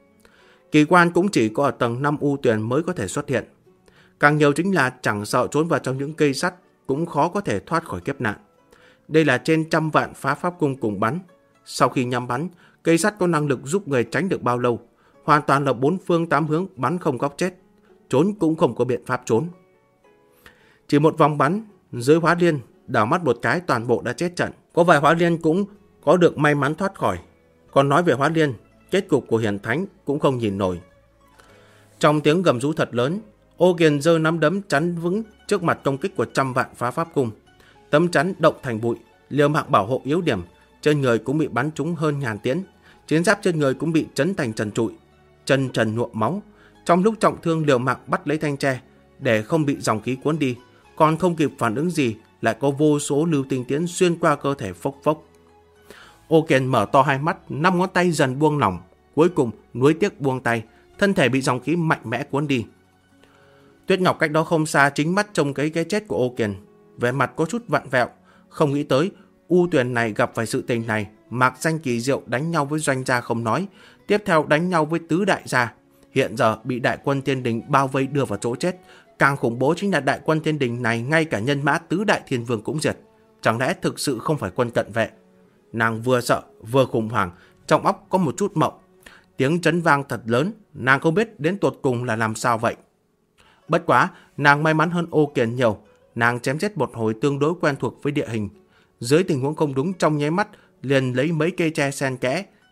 Kỳ quan cũng chỉ có ở tầng 5 u tuyền mới có thể xuất hiện. Càng nhiều chính là chẳng sợ trốn vào trong những cây sắt cũng khó có thể thoát khỏi kiếp nạn. Đây là trên trăm vạn phá pháp cung cùng bắn. Sau khi nhắm bắn, cây sắt có năng lực giúp người tránh được bao lâu. Hoàn toàn là 4 phương 8 hướng bắn không góc chết. Trốn cũng không có biện pháp trốn. Chỉ một vòng bắn, dưới Hóa Liên, đảo mắt một cái toàn bộ đã chết trận. Có vài Hóa Liên cũng có được may mắn thoát khỏi. Còn nói về Hóa Liên, kết cục của hiển thánh cũng không nhìn nổi. Trong tiếng gầm rú thật lớn, Ô Kiền giơ nắm đấm chắn vững trước mặt công kích của trăm vạn phá pháp cung. Tấm chắn động thành bụi, liều mạng bảo hộ yếu điểm, trên người cũng bị bắn trúng hơn ngàn tiễn, chiến giáp trên người cũng bị chấn thành trần trụi, chân trần nhuộm máu. Trong lúc trọng thương liều mạng bắt lấy thanh tre để không bị dòng khí cuốn đi, còn không kịp phản ứng gì lại có vô số lưu tinh tiễn xuyên qua cơ thể phốc phốc. Ô Kiền mở to hai mắt, 5 ngón tay dần buông lỏng, cuối cùng nuối tiếc buông tay, thân thể bị dòng khí mạnh mẽ cuốn đi. Tuyết Ngọc cách đó không xa chính mắt trông cái chết của Ô Kiền, vẻ mặt có chút vặn vẹo, không nghĩ tới U Tuyền này gặp phải sự tình này, mạc danh kỳ diệu đánh nhau với doanh gia không nói, tiếp theo đánh nhau với tứ đại gia, hiện giờ bị đại quân thiên đình bao vây đưa vào chỗ chết. Càng khủng bố chính là đại quân thiên đình này ngay cả nhân mã tứ đại thiên vương cũng diệt. Chẳng lẽ thực sự không phải quân cận vệ? Nàng vừa sợ vừa khủng hoảng, trong óc có một chút mộng. Tiếng chấn vang thật lớn, nàng không biết đến tột cùng là làm sao vậy. Bất quá, nàng may mắn hơn Ô Kiền nhiều, nàng chém giết một hồi tương đối quen thuộc với địa hình. Dưới tình huống không đúng trong nháy mắt, liền lấy mấy cây tre xen kẽ,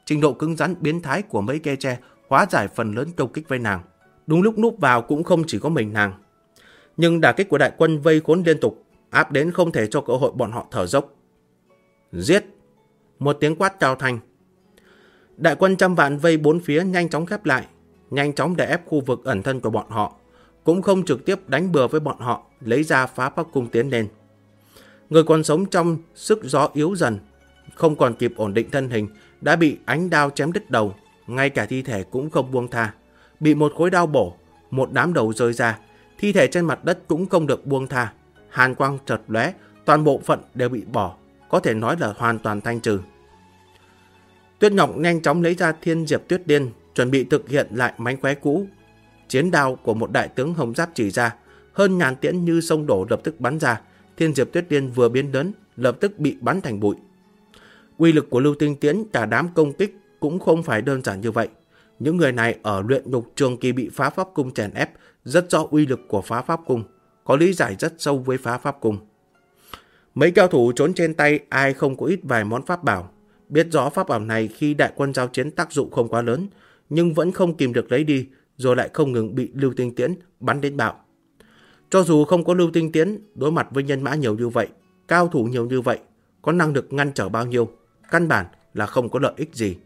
trình độ cứng rắn biến thái của mấy cây tre hóa giải phần lớn công kích với nàng. Đúng lúc núp vào cũng không chỉ có mình nàng. Nhưng đả kích của đại quân vây khốn liên tục, áp đến không thể cho cơ hội bọn họ thở dốc. Giết! Một tiếng quát cao thanh. Đại quân trăm vạn vây bốn phía nhanh chóng khép lại, nhanh chóng đè ép khu vực ẩn thân của bọn họ, cũng không trực tiếp đánh bừa với bọn họ, lấy ra phá pháp cung tiến lên. Người còn sống trong sức gió yếu dần, không còn kịp ổn định thân hình, đã bị ánh đao chém đứt đầu, ngay cả thi thể cũng không buông tha. Bị một khối đao bổ, một đám đầu rơi ra, thi thể trên mặt đất cũng không được buông tha. Hàn quang chợt lóe, toàn bộ phận đều bị bỏ, có thể nói là hoàn toàn thanh trừ. Tuyết Ngọc nhanh chóng lấy ra Thiên Diệp Tuyết Liên, chuẩn bị thực hiện lại mánh khóe cũ. Chiến đao của một đại tướng hồng giáp chỉ ra, hơn ngàn tiễn như sông đổ lập tức bắn ra. Thiên Diệp Tuyết Liên vừa biến lớn, lập tức bị bắn thành bụi. Uy lực của Lưu Tinh Tiễn cả đám công kích cũng không phải đơn giản như vậy. Những người này ở luyện ngục trường kỳ bị phá pháp cung chèn ép, rất rõ uy lực của phá pháp cung, có lý giải rất sâu với phá pháp cung. Mấy cao thủ trốn trên tay ai không có ít vài món pháp bảo, biết rõ pháp bảo này khi đại quân giao chiến tác dụng không quá lớn, nhưng vẫn không kìm được lấy đi, rồi lại không ngừng bị Lưu Tinh Tiễn bắn đến bạo. Cho dù không có Lưu Tinh Tiễn, đối mặt với nhân mã nhiều như vậy, cao thủ nhiều như vậy, có năng lực ngăn trở bao nhiêu, căn bản là không có lợi ích gì.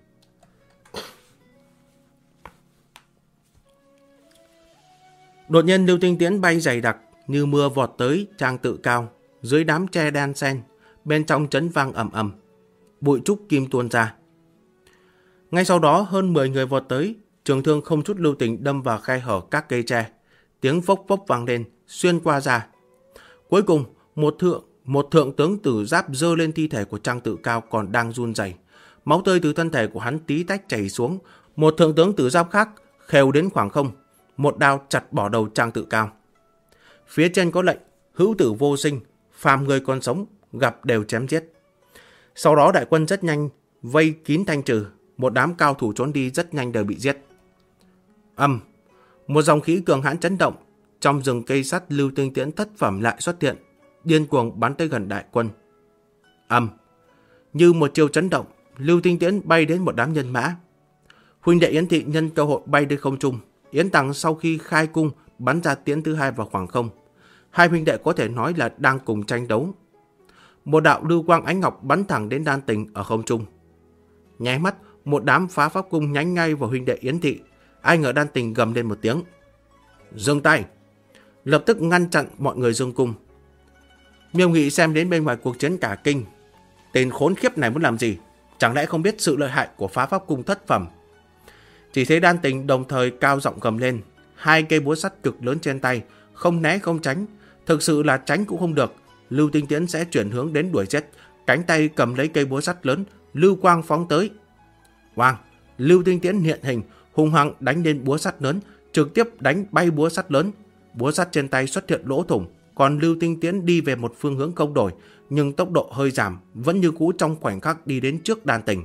Đột nhiên Lưu Tinh Tiễn bay dày đặc như mưa vọt tới Trang Tự Cao, dưới đám tre đan sen, bên trong chấn vang ầm ầm, bụi trúc kim tuôn ra. Ngay sau đó hơn 10 người vọt tới, trường thương không chút lưu tình đâm vào khe hở các cây tre, tiếng phốc phốc vang lên, xuyên qua ra. Cuối cùng, một thượng tướng tử giáp giơ lên thi thể của Trang Tự Cao còn đang run rẩy, máu tươi từ thân thể của hắn tí tách chảy xuống. Một thượng tướng tử giáp khác khều đến khoảng không, một đao chặt bỏ đầu Trang Tự Cao. Phía trên có lệnh hữu tử vô sinh, phàm người còn sống gặp đều chém giết. Sau đó đại quân rất nhanh vây kín thanh trừ, một đám cao thủ trốn đi rất nhanh đều bị giết. Một dòng khí cường hãn chấn động, trong rừng cây sắt Lưu Tinh Tiễn thất phẩm lại xuất hiện, điên cuồng bắn tới gần đại quân. Như một chiêu chấn động, Lưu Tinh Tiễn bay đến một đám nhân mã. Huynh đệ Yến Thị nhân cơ hội bay đến không trung. Yến Tằng sau khi khai cung bắn ra tiễn thứ hai vào khoảng không. Hai huynh đệ có thể nói là đang cùng tranh đấu. Một đạo lưu quang ánh ngọc bắn thẳng đến Đan Tình ở không trung. Nháy mắt, một đám phá pháp cung nhánh ngay vào huynh đệ Yến Thị. Ai ngờ Đan Tình gầm lên một tiếng: dừng tay! Lập tức ngăn chặn mọi người dương cung. Miêu Nghị xem đến bên ngoài cuộc chiến cả kinh. Tên khốn khiếp này muốn làm gì? Chẳng lẽ không biết sự lợi hại của phá pháp cung thất phẩm? Chỉ thấy Đan Tình đồng thời cao giọng gầm lên, hai cây búa sắt cực lớn trên tay, không né không tránh, thực sự là tránh cũng không được. Lưu Tinh Tiễn sẽ chuyển hướng đến đuổi giết, cánh tay cầm lấy cây búa sắt lớn, lưu quang phóng tới. Oang! Lưu Tinh Tiễn hiện hình, hung hăng đánh lên búa sắt lớn, trực tiếp đánh bay búa sắt lớn. Búa sắt trên tay xuất hiện lỗ thủng, còn Lưu Tinh Tiễn đi về một phương hướng không đổi, nhưng tốc độ hơi giảm, vẫn như cũ trong khoảnh khắc đi đến trước Đan Tình.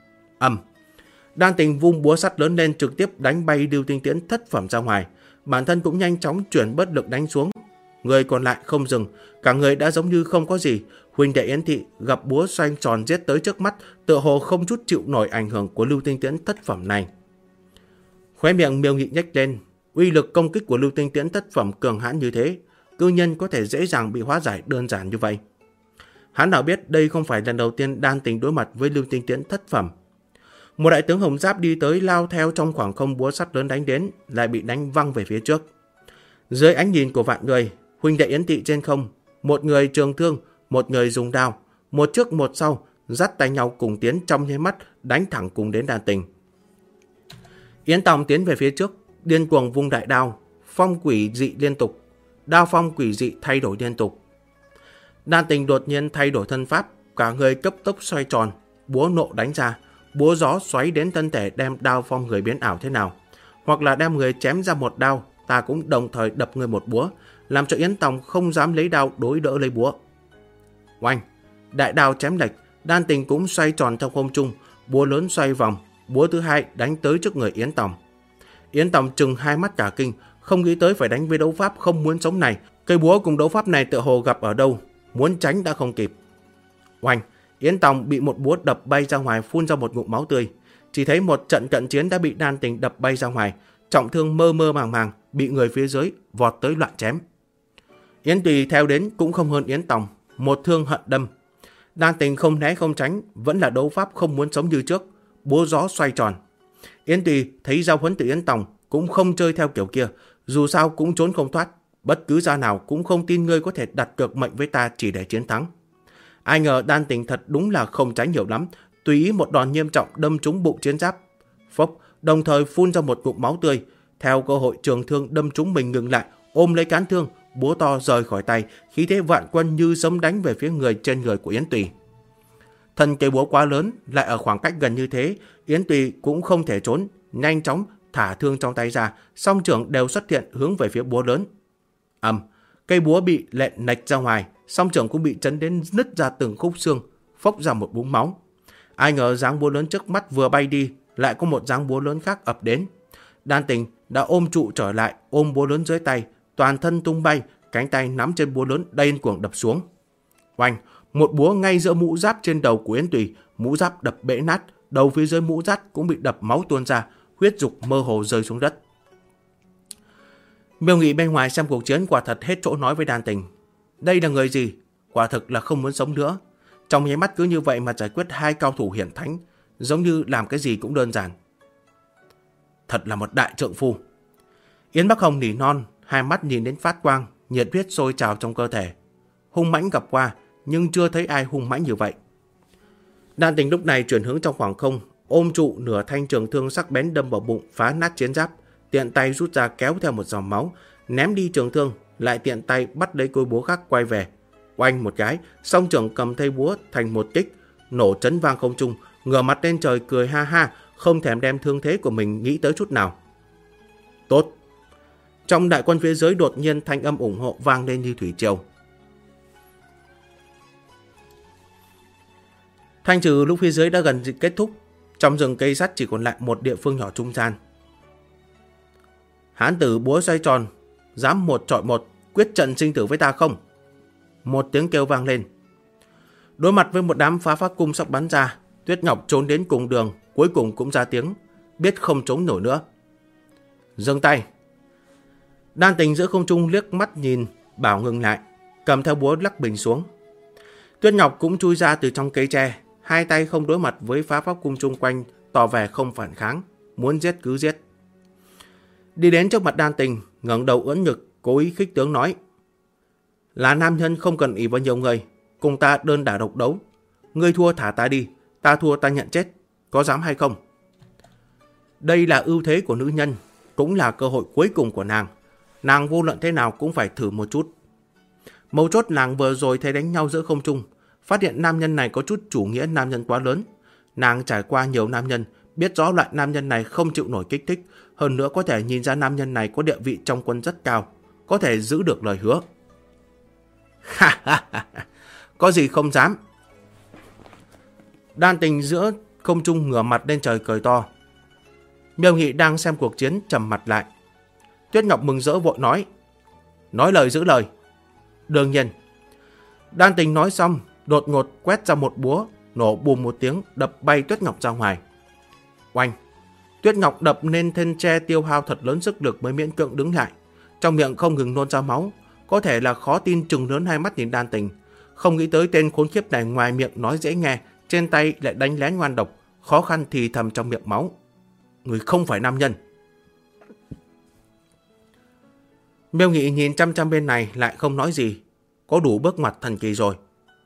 Đan Tình vung búa sắt lớn lên trực tiếp đánh bay Lưu Tinh Tiễn thất phẩm ra ngoài, bản thân cũng nhanh chóng chuyển bất lực đánh xuống. Người còn lại không dừng, cả người đã giống như không có gì. Huynh đệ Yến Thị gặp búa xoay tròn giết tới trước mắt, tựa hồ không chút chịu nổi ảnh hưởng của Lưu Tinh Tiễn thất phẩm này. Khóe miệng Miêu Nghị nhếch lên, uy lực công kích của Lưu Tinh Tiễn thất phẩm cường hãn như thế, cư nhân có thể dễ dàng bị hóa giải đơn giản như vậy. Hắn nào biết đây không phải lần đầu tiên Đan Tình đối mặt với Lưu Tinh Tiễn thất phẩm. Một đại tướng hồng giáp đi tới lao theo trong khoảng không, búa sắt lớn đánh đến, lại bị đánh văng về phía trước. Dưới ánh nhìn của vạn người, huynh đệ Yến Thị trên không, một người trường thương, một người dùng đao, một trước một sau, dắt tay nhau cùng tiến, trong nháy mắt đánh thẳng cùng đến Đan Tình. Yến Tòng tiến về phía trước, điên cuồng vung đại đao, phong quỷ dị liên tục, đao phong quỷ dị thay đổi liên tục. Đan Tình đột nhiên thay đổi thân pháp, cả người cấp tốc xoay tròn, búa nộ đánh ra, búa gió xoáy đến thân thể đem đao phong người biến ảo thế nào, hoặc là đem người chém ra một đao, ta cũng đồng thời đập người một búa, làm cho Yến Tòng không dám lấy đao đối đỡ lấy búa. Oanh! Đại đao chém lệch, Đan Tình cũng xoay tròn trong không trung, búa lớn xoay vòng, búa thứ hai đánh tới trước người Yến Tòng. Yến Tòng trừng hai mắt cả kinh, không nghĩ tới phải đánh với đấu pháp không muốn sống này. Cây búa cùng đấu pháp này tựa hồ gặp ở đâu, muốn tránh đã không kịp. Oanh! Yến Tòng bị một búa đập bay ra ngoài, phun ra một ngụm máu tươi. Chỉ thấy một trận cận chiến đã bị Đan Tình đập bay ra ngoài, trọng thương mơ mơ màng màng, bị người phía dưới vọt tới loạn chém. Yến Tùy theo đến cũng không hơn Yến Tòng, một thương hận đâm. Đan Tình không né không tránh, vẫn là đấu pháp không muốn sống như trước, búa gió xoay tròn. Yến Tùy thấy giao huấn từ Yến Tòng cũng không chơi theo kiểu kia, dù sao cũng trốn không thoát, bất cứ gia nào cũng không tin ngươi có thể đặt cược mệnh với ta chỉ để chiến thắng. Ai ngờ Đan Tình thật đúng là không tránh nhiều lắm, tùy ý một đòn nghiêm trọng đâm trúng bụng chiến giáp. Phốc, đồng thời phun ra một ngụm máu tươi, theo cơ hội trường thương đâm trúng mình ngừng lại, ôm lấy cán thương, búa to rời khỏi tay, khí thế vạn quân như sấm đánh về phía người trên người của Yến Tùy. Thân cây búa quá lớn, lại ở khoảng cách gần như thế, Yến Tùy cũng không thể trốn, nhanh chóng thả thương trong tay ra, song trưởng đều xuất hiện hướng về phía búa lớn. Cây búa bị lệch nạch ra ngoài, song trưởng cũng bị chấn đến nứt ra từng khúc xương, phốc ra một búng máu. Ai ngờ dáng búa lớn trước mắt vừa bay đi, lại có một dáng búa lớn khác ập đến. Đan Tình đã ôm trụ trở lại, ôm búa lớn dưới tay, toàn thân tung bay, cánh tay nắm trên búa lớn điên cuồng đập xuống. Oanh, một búa ngay giữa mũ giáp trên đầu của Yến Tùy, mũ giáp đập bể nát, đầu phía dưới mũ giáp cũng bị đập máu tuôn ra, huyết dục mơ hồ rơi xuống đất. Miêu Nghị bên ngoài xem cuộc chiến quả thật hết chỗ nói với Đan Tình. Đây là người gì? Quả thực là không muốn sống nữa. Trong nháy mắt cứ như vậy mà giải quyết hai cao thủ hiển thánh, giống như làm cái gì cũng đơn giản. Thật là một đại trượng phu. Yến Bắc Hồng nỉ non, hai mắt nhìn đến phát quang, nhiệt huyết sôi trào trong cơ thể. Hung mãnh gặp qua, nhưng chưa thấy ai hung mãnh như vậy. Đan Tình lúc này chuyển hướng trong khoảng không, ôm trụ nửa thanh trường thương sắc bén đâm vào bụng, phá nát chiến giáp, tiện tay rút ra kéo theo một dòng máu, ném đi trường thương, lại tiện tay bắt lấy cối búa khác quay về. Oanh một cái, song trưởng cầm thay búa thành một kích, nổ chấn vang không trung, ngửa mặt lên trời cười ha ha, không thèm đem thương thế của mình nghĩ tới chút nào. Tốt. Trong đại quân phía dưới đột nhiên thanh âm ủng hộ vang lên như thủy triều. Thanh trừ lúc phía dưới đã gần kết thúc, trong rừng cây sắt chỉ còn lại một địa phương nhỏ trung gian. Hán tử búa xoay tròn, dám một chọi một, quyết trận sinh tử với ta không? Một tiếng kêu vang lên. Đối mặt với một đám phá pháp cung sắp bắn ra, Tuyết Ngọc trốn đến cùng đường, cuối cùng cũng ra tiếng, biết không chống nổi nữa. Dừng tay. Đan Tình giữa không trung liếc mắt nhìn, bảo ngừng lại, cầm theo búa lắc bình xuống. Tuyết Ngọc cũng chui ra từ trong cây tre, hai tay không đối mặt với phá pháp cung chung quanh, tỏ vẻ không phản kháng, muốn giết cứ giết. Đi đến trước mặt Đan Tình, ngẩng đầu ưỡn ngực, cố ý khích tướng nói: là nam nhân không cần ỷ vào nhiều người, cùng ta đơn đả độc đấu. Ngươi thua thả ta đi, ta thua ta nhận chết, có dám hay không? Đây là ưu thế của nữ nhân, cũng là cơ hội cuối cùng của nàng. Nàng vô luận thế nào cũng phải thử một chút. Mấu chốt nàng vừa rồi thấy đánh nhau giữa không trung, phát hiện nam nhân này có chút chủ nghĩa nam nhân quá lớn. Nàng trải qua nhiều nam nhân, biết rõ loại nam nhân này không chịu nổi kích thích, hơn nữa có thể nhìn ra nam nhân này có địa vị trong quân rất cao, có thể giữ được lời hứa. Có gì không dám. Đan Tình giữa không trung ngửa mặt lên trời cười to. Miêu Nghị đang xem cuộc chiến trầm mặt lại. Tuyết Ngọc mừng rỡ vội nói: nói lời giữ lời. Đương nhiên. Đan Tình nói xong, đột ngột quét ra một búa, nổ bùm một tiếng, đập bay Tuyết Ngọc ra ngoài. Oanh. Tuyết Ngọc đập nên thân tre tiêu hao thật lớn sức lực mới miễn cưỡng đứng lại, trong miệng không ngừng nôn ra máu, có thể là khó tin trừng lớn hai mắt nhìn Đan Tình, không nghĩ tới tên khốn kiếp này ngoài miệng nói dễ nghe, trên tay lại đánh lén ngoan độc, khó khăn thì thầm trong miệng máu. Người không phải nam nhân. Miêu Nghị nhìn chăm chăm bên này lại không nói gì, có đủ bước mặt thần kỳ rồi.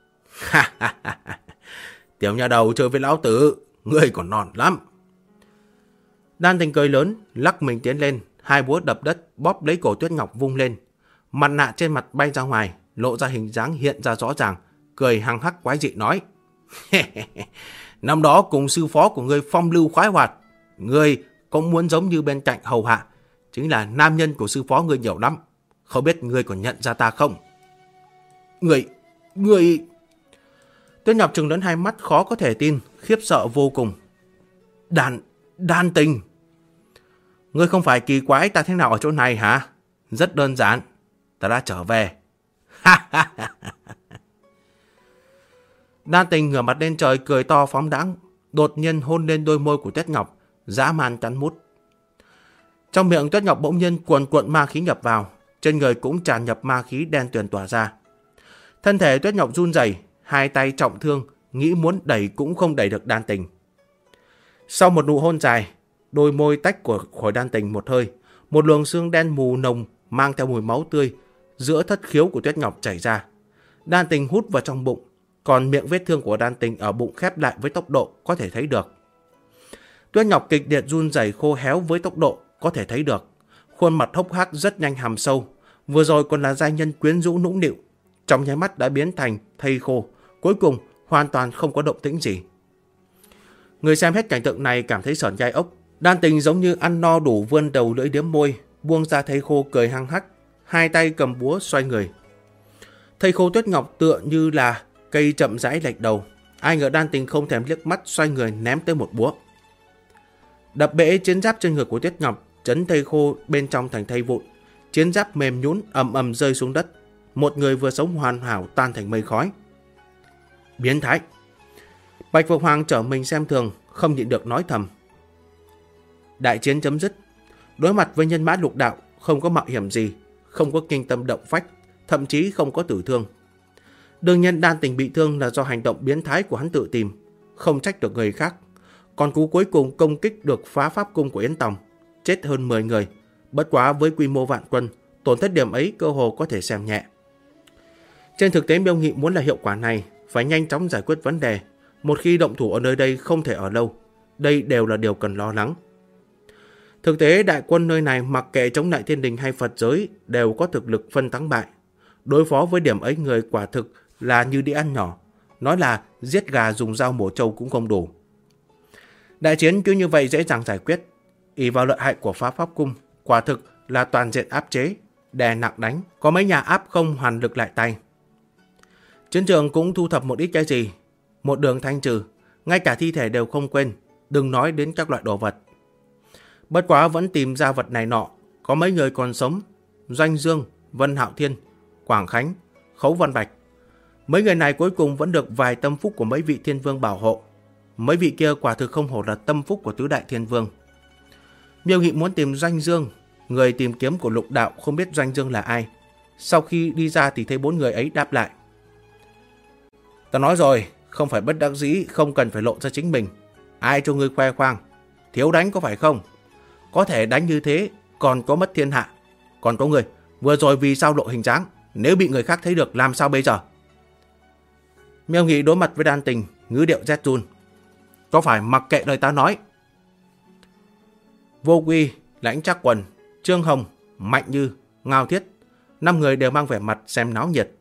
Tiểu nhà đầu chơi với lão tử, ngươi còn non lắm. Đan Tình cười lớn, lắc mình tiến lên, hai búa đập đất, bóp lấy cổ Tuyết Ngọc vung lên. Mặt nạ trên mặt bay ra ngoài, lộ ra hình dáng hiện ra rõ ràng, cười hăng hắc quái dị nói: năm đó cùng sư phó của ngươi phong lưu khoái hoạt, ngươi cũng muốn giống như bên cạnh hầu hạ, chính là nam nhân của sư phó ngươi nhiều lắm, không biết ngươi còn nhận ra ta không? Ngươi... Tuyết Ngọc trừng lớn hai mắt khó có thể tin, khiếp sợ vô cùng. Đan Tình, ngươi không phải kỳ quái ta thế nào ở chỗ này hả? Rất đơn giản, ta đã trở về. Đan Tình ngửa mặt lên trời cười to phóng đãng, đột nhiên hôn lên đôi môi của Tuyết Ngọc, dã man cắn mút. Trong miệng Tuyết Ngọc bỗng nhiên cuồn cuộn ma khí nhập vào, trên người cũng tràn nhập ma khí đen tuyền tỏa ra. Thân thể Tuyết Ngọc run rẩy, hai tay trọng thương, nghĩ muốn đẩy cũng không đẩy được Đan Tình. Sau một nụ hôn dài, đôi môi tách khỏi Đan Tình một hơi, một luồng xương đen mù nồng mang theo mùi máu tươi giữa thất khiếu của Tuyết Ngọc chảy ra. Đan Tình hút vào trong bụng, còn miệng vết thương của Đan Tình ở bụng khép lại với tốc độ có thể thấy được. Tuyết Ngọc kịch liệt run rẩy khô héo với tốc độ có thể thấy được. Khuôn mặt hốc hác rất nhanh hàm sâu, vừa rồi còn là giai nhân quyến rũ nũng nịu, trong nháy mắt đã biến thành thây khô, cuối cùng hoàn toàn không có động tĩnh gì. Người xem hết cảnh tượng này cảm thấy sởn gai ốc. Đan Tình giống như ăn no đủ vươn đầu lưỡi liếm môi, buông ra thây khô cười hăng hắc, hai tay cầm búa xoay người. Thây khô Tuyết Ngọc tựa như là cây chậm rãi lệch đầu, ai ngờ Đan Tình không thèm liếc mắt xoay người ném tới một búa. Đập bể chiến giáp trên người của Tuyết Ngọc, chấn thây khô bên trong thành thây vụn, chiến giáp mềm nhũn ầm ầm rơi xuống đất, một người vừa sống hoàn hảo tan thành mây khói. Biến thái! Bạch Phượng Hoàng trở mình xem thường, không nhịn được nói thầm. Đại chiến chấm dứt, đối mặt với nhân mã lục đạo, không có mạo hiểm gì, không có kinh tâm động phách, thậm chí không có tử thương. Đương nhiên Đan Tình bị thương là do hành động biến thái của hắn tự tìm, không trách được người khác. Còn cú cuối cùng công kích được phá pháp cung của Yến Tòng, chết hơn 10 người, bất quá với quy mô vạn quân, tổn thất điểm ấy cơ hồ có thể xem nhẹ. Trên thực tế Miêu Nghị muốn là hiệu quả này, phải nhanh chóng giải quyết vấn đề. Một khi động thủ ở nơi đây không thể ở lâu, đây đều là điều cần lo lắng. Thực tế đại quân nơi này mặc kệ chống lại thiên đình hay Phật giới đều có thực lực phân thắng bại. Đối phó với điểm ấy người quả thực là như đi ăn nhỏ, nói là giết gà dùng dao mổ trâu cũng không đủ. Đại chiến cứ như vậy dễ dàng giải quyết, ỷ vào lợi hại của phá pháp cung, quả thực là toàn diện áp chế, đè nặng đánh, có mấy nhà áp không hoàn lực lại tay. Chiến trường cũng thu thập một ít cái gì, một đường thanh trừ, ngay cả thi thể đều không quên, đừng nói đến các loại đồ vật. Bất quá vẫn tìm ra vật này nọ, có mấy người còn sống, Doanh Dương, Vân Hạo Thiên, Quảng Khánh, Khấu Văn Bạch. Mấy người này cuối cùng vẫn được vài tâm phúc của mấy vị thiên vương bảo hộ. Mấy vị kia quả thực không hổ là tâm phúc của tứ đại thiên vương. Miêu Nghị muốn tìm Doanh Dương, người tìm kiếm của lục đạo không biết Doanh Dương là ai. Sau khi đi ra thì thấy 4 người ấy đáp lại. Ta nói rồi, không phải bất đắc dĩ, không cần phải lộ ra chính mình. Ai cho ngươi khoe khoang, thiếu đánh có phải không? Có thể đánh như thế, còn có mất thiên hạ. Còn có người, vừa rồi vì sao lộ hình dáng, nếu bị người khác thấy được làm sao bây giờ? Miêu Nghị đối mặt với Đan Tình, ngữ điệu rét run. Có phải mặc kệ lời ta nói? Vô Quy, Lãnh Trác Quần, Trương Hồng, Mạnh Như, Ngao Thiết, 5 người đều mang vẻ mặt xem náo nhiệt.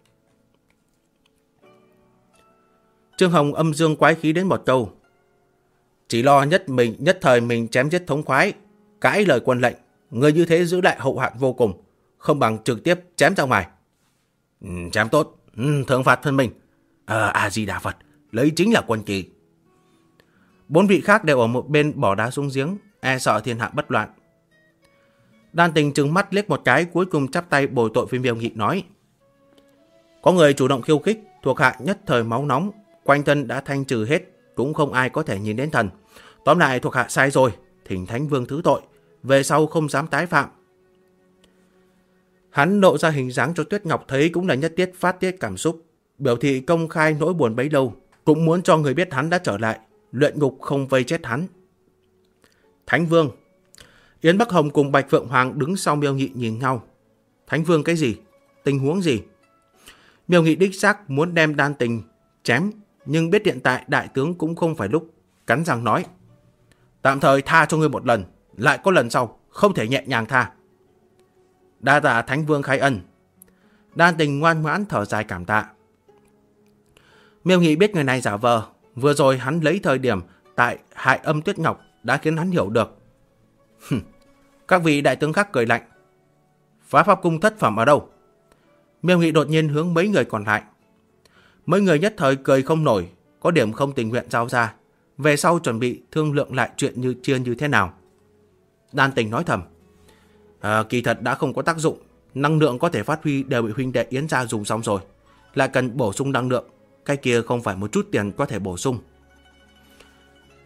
Trương Hồng âm dương quái khí đến một câu. Chỉ lo nhất thời mình chém giết thống khoái, cãi lời quân lệnh, người như thế giữ lại hậu hoạn vô cùng, không bằng trực tiếp chém ra ngoài. Chém tốt, thưởng phạt thân mình. A-di-đà Phật, lấy chính là quân kỳ. 4 vị khác đều ở một bên bỏ đá xuống giếng, e sợ thiên hạ bất loạn. Đan Tình trừng mắt liếc một cái, cuối cùng chắp tay bồi tội với Miêu Nghị nói. Có người chủ động khiêu khích, thuộc hạ nhất thời máu nóng, quanh thân đã thanh trừ hết, cũng không ai có thể nhìn đến thần. Tóm lại thuộc hạ sai rồi, thỉnh Thánh Vương thứ tội, về sau không dám tái phạm. Hắn lộ ra hình dáng cho Tuyết Ngọc thấy cũng là nhất tiết phát tiết cảm xúc, biểu thị công khai nỗi buồn bấy lâu, cũng muốn cho người biết hắn đã trở lại, luyện ngục không vây chết hắn. Thánh Vương. Yến Bắc Hồng cùng Bạch Phượng Hoàng đứng sau Miêu Nghị nhìn nhau. Thánh Vương cái gì? Tình huống gì? Miêu Nghị đích xác muốn đem Đan Tình chém, nhưng biết hiện tại đại tướng cũng không phải lúc, cắn răng nói. Tạm thời tha cho ngươi một lần, lại có lần sau, không thể nhẹ nhàng tha. Đa tạ Thánh Vương khai ân. Đan Tình ngoan ngoãn thở dài cảm tạ. Miêu Nghị biết người này giả vờ, vừa rồi hắn lấy thời điểm tại hại âm Tuyết Ngọc đã khiến hắn hiểu được. Các vị đại tướng khác cười lạnh. Phá pháp cung thất phẩm ở đâu? Miêu Nghị đột nhiên hướng mấy người còn lại. Mấy người nhất thời cười không nổi, có điểm không tình nguyện giao ra. Về sau chuẩn bị thương lượng lại chuyện như thế nào. Đan Tình nói thầm. Kỳ thật đã không có tác dụng, năng lượng có thể phát huy đều bị huynh đệ Yến gia dùng xong rồi, lại cần bổ sung năng lượng, cái kia không phải một chút tiền có thể bổ sung.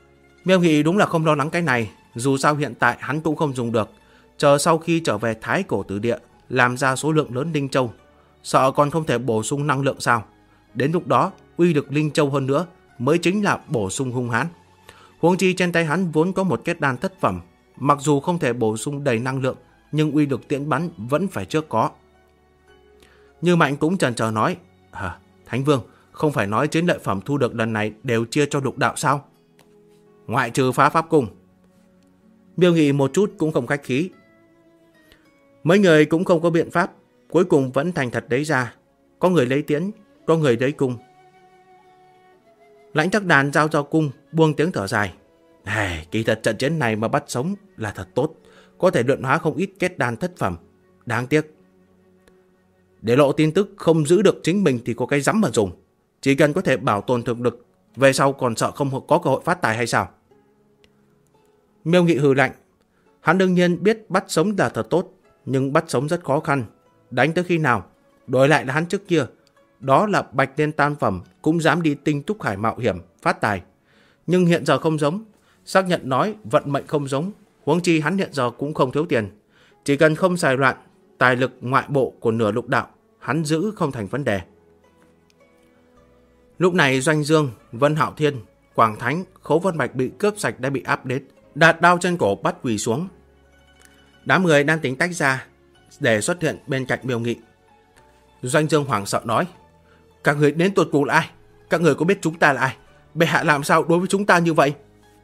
Miêu Nghị đúng là không lo lắng cái này, dù sao hiện tại hắn cũng không dùng được. Chờ sau khi trở về Thái Cổ Tử Địa, làm ra số lượng lớn Linh Châu, sợ còn không thể bổ sung năng lượng sao? Đến lúc đó, uy lực Linh Châu hơn nữa mới chính là bổ sung hung hãn. Huống chi trên tay hắn vốn có một kết đan thất phẩm, mặc dù không thể bổ sung đầy năng lượng, nhưng uy lực tiễn bắn vẫn phải trước có. Như Mạnh cũng chần chờ nói, Thánh Vương, không phải nói chiến lợi phẩm thu được lần này đều chia cho lục đạo sao? Ngoại trừ phá pháp cung. Miêu Nghị một chút cũng không khách khí. Mấy người cũng không có biện pháp, cuối cùng vẫn thành thật đấy ra. Có người lấy tiễn, có người lấy cung. Lãnh Tắc Đàn giao cho cung, buông tiếng thở dài. Kỳ thật trận chiến này mà bắt sống là thật tốt, có thể luyện hóa không ít kết đan thất phẩm. Đáng tiếc. Để lộ tin tức không giữ được chính mình thì có cái rắm mà dùng. Chỉ cần có thể bảo tồn thực lực, về sau còn sợ không có cơ hội phát tài hay sao? Miêu Nghị hừ lạnh. Hắn đương nhiên biết bắt sống là thật tốt, nhưng bắt sống rất khó khăn. Đánh tới khi nào? Đổi lại là hắn trước kia. Đó là bạch liên tam phẩm cũng dám đi tinh túc hải mạo hiểm, phát tài. Nhưng hiện giờ không giống. Xác nhận nói vận mệnh không giống. Huống chi hắn hiện giờ cũng không thiếu tiền. Chỉ cần không xài loạn, tài lực ngoại bộ của nửa lục đạo, hắn giữ không thành vấn đề. Lúc này Doanh Dương, Vân Hạo Thiên, Quảng Thánh, Khấu Vân Bạch bị cướp sạch đã bị áp đến, đạt đao trên cổ bắt quỳ xuống. Đám người đang tính tách ra để xuất hiện bên cạnh Miêu Nghị. Doanh Dương hoảng sợ nói, các người đến tột cùng là ai? Các người có biết chúng ta là ai? Bệ hạ làm sao đối với chúng ta như vậy?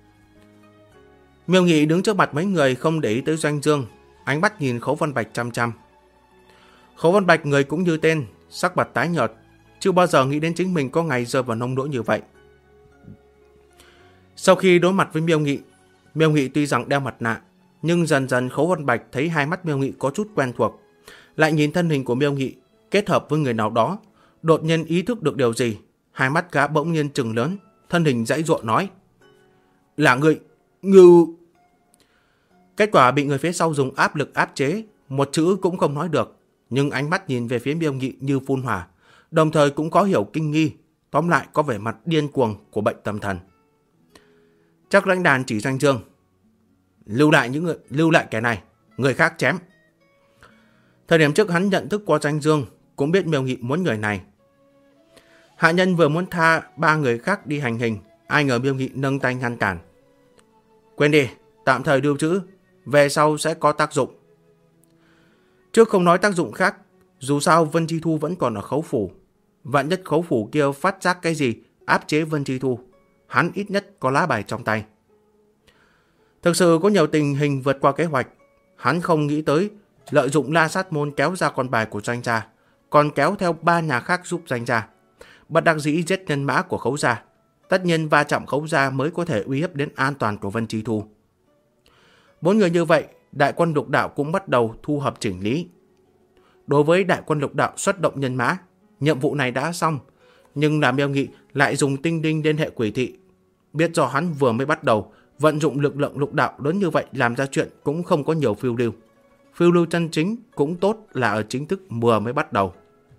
Miêu Nghị đứng trước mặt mấy người không để ý tới Doanh Dương, ánh mắt nhìn Khấu Vân Bạch chăm chăm. Khấu Vân Bạch người cũng như tên, sắc mặt tái nhợt, chưa bao giờ nghĩ đến chính mình có ngày rơi vào nông nỗi như vậy. Sau khi đối mặt với Miêu Nghị tuy rằng đeo mặt nạ, nhưng dần dần Khấu Vân Bạch thấy hai mắt Miêu Nghị có chút quen thuộc, lại nhìn thân hình của Miêu Nghị kết hợp với người nào đó, đột nhiên ý thức được điều gì, hai mắt gã bỗng nhiên trừng lớn, thân hình giãy giụa nói: "Là người, Ngưu." Kết quả bị người phía sau dùng áp lực áp chế, một chữ cũng không nói được, nhưng ánh mắt nhìn về phía Miêu Nghị như phun hỏa, đồng thời cũng có hiểu kinh nghi, tóm lại có vẻ mặt điên cuồng của bệnh tâm thần. Chắc Lãnh Đàn chỉ Doanh Dương: lưu lại kẻ này, người khác chém. Thời điểm trước hắn nhận thức qua Doanh Dương, cũng biết Miêu Nghị muốn người này. Hạ nhân vừa muốn tha ba người khác đi hành hình, ai ngờ Miêu Nghị nâng tay ngăn cản: "Quên đi, tạm thời lưu trữ, về sau sẽ có tác dụng." Trước không nói tác dụng khác, dù sao Vân Chi Thu vẫn còn ở Khấu Phủ. Vạn nhất Khấu Phủ kia phát giác cái gì áp chế Vân Chi Thu, hắn ít nhất có lá bài trong tay. Thực sự có nhiều tình hình vượt qua kế hoạch, hắn không nghĩ tới lợi dụng La Sát Môn kéo ra con bài của Doanh gia, còn kéo theo ba nhà khác giúp Doanh gia, bất đắc dĩ giết nhân mã của Khấu gia. Tất nhiên va chạm Khấu gia mới có thể uy hiếp đến an toàn của Vân Chi Thu. Bốn người như vậy, Đại quân Lục Đạo cũng bắt đầu thu hợp chỉnh lý. Đối với Đại quân Lục Đạo xuất động nhân mã, nhiệm vụ này đã xong, nhưng là Miêu Nghị lại dùng tinh đinh liên hệ quỷ thị. Biết do hắn vừa mới bắt đầu, vận dụng lực lượng Lục Đạo lớn như vậy làm ra chuyện cũng không có nhiều phiêu lưu. Phiêu lưu chân chính cũng tốt là ở chính thức vừa mới bắt đầu.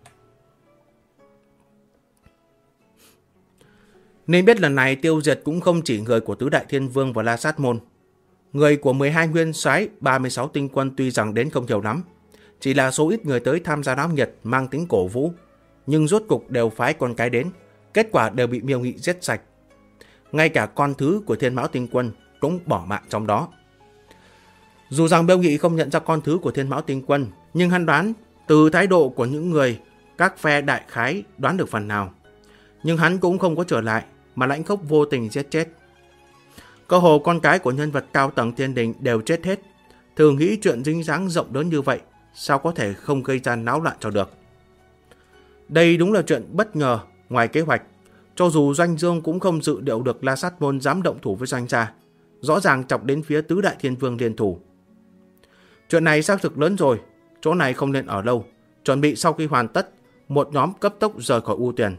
Nên biết lần này tiêu diệt cũng không chỉ người của Tứ Đại Thiên Vương và La Sát Môn. Người của 12 nguyên soái 36 tinh quân tuy rằng đến không nhiều lắm, chỉ là số ít người tới tham gia náo nhiệt mang tính cổ vũ, nhưng rốt cục đều phái con cái đến, kết quả đều bị Miêu Nghị giết sạch. Ngay cả con thứ của Thiên Mão Tinh Quân cũng bỏ mạng trong đó. Dù rằng Miêu Nghị không nhận ra con thứ của Thiên Mão Tinh Quân, nhưng hắn đoán từ thái độ của những người các phe đại khái đoán được phần nào. Nhưng hắn cũng không có trở lại, mà Lãnh Khốc vô tình giết chết. Cơ hồ con cái của nhân vật cao tầng thiên đình đều chết hết. Thử nghĩ chuyện dính dáng rộng lớn như vậy, sao có thể không gây ra náo loạn cho được. Đây đúng là chuyện bất ngờ, ngoài kế hoạch. Cho dù Doanh Dương cũng không dự liệu được La Sát Môn dám động thủ với Doanh gia, rõ ràng chọc đến phía Tứ Đại Thiên Vương liên thủ. Chuyện này xác thực lớn rồi, chỗ này không nên ở lâu, chuẩn bị sau khi hoàn tất, một nhóm cấp tốc rời khỏi U Tuyền.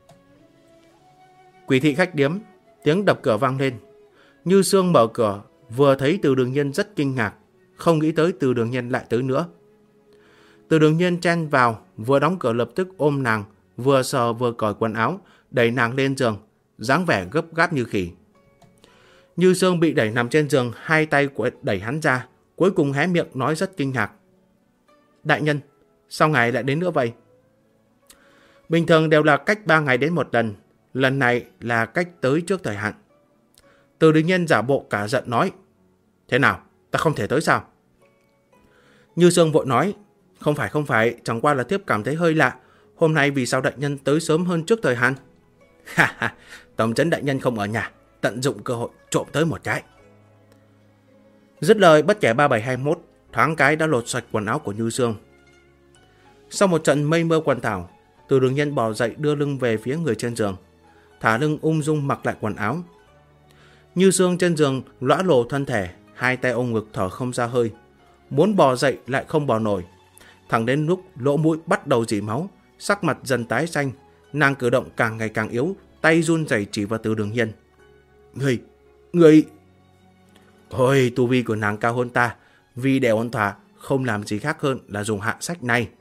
Quỷ thị khách điếm, tiếng đập cửa vang lên. Như Sương mở cửa, vừa thấy Từ Đường Nhiên rất kinh ngạc, không nghĩ tới Từ Đường Nhiên lại tới nữa. Từ Đường Nhiên chen vào, vừa đóng cửa lập tức ôm nàng, vừa sờ vừa cởi quần áo, đẩy nàng lên giường, dáng vẻ gấp gáp như khỉ. Như Sương bị đẩy nằm trên giường, hai tay đẩy hắn ra, cuối cùng hé miệng nói rất kinh ngạc. Đại nhân, sao ngài lại đến nữa vậy? Bình thường đều là cách 3 ngày đến một lần, lần này là cách tới trước thời hạn. Từ Đình Nhân giả bộ cả giận nói. Thế nào, ta không thể tới sao? Như Sương vội nói. Không phải, chẳng qua là thiếp cảm thấy hơi lạ. Hôm nay vì sao đại nhân tới sớm hơn trước thời hạn? Ha ha, Tổng trấn đại nhân không ở nhà, tận dụng cơ hội trộm tới một cái. Dứt lời, bất kể 3721 thoáng cái đã lột sạch quần áo của Như Sương. Sau một trận mây mưa quần thảo, Từ Đường Nhân bò dậy đưa lưng về phía người trên giường, thả lưng ung dung mặc lại quần áo. Như Sương trên giường lõa lồ thân thể, hai tay ôm ngực thở không ra hơi, muốn bò dậy lại không bò nổi. Thẳng đến lúc lỗ mũi bắt đầu rỉ máu, sắc mặt dần tái xanh, nàng cử động càng ngày càng yếu, tay run rẩy chỉ vào Từ Đường Nhân. Người... Ôi, tu vi của nàng cao hơn ta, vì để ổn thỏa không làm gì khác hơn là dùng hạ sách này.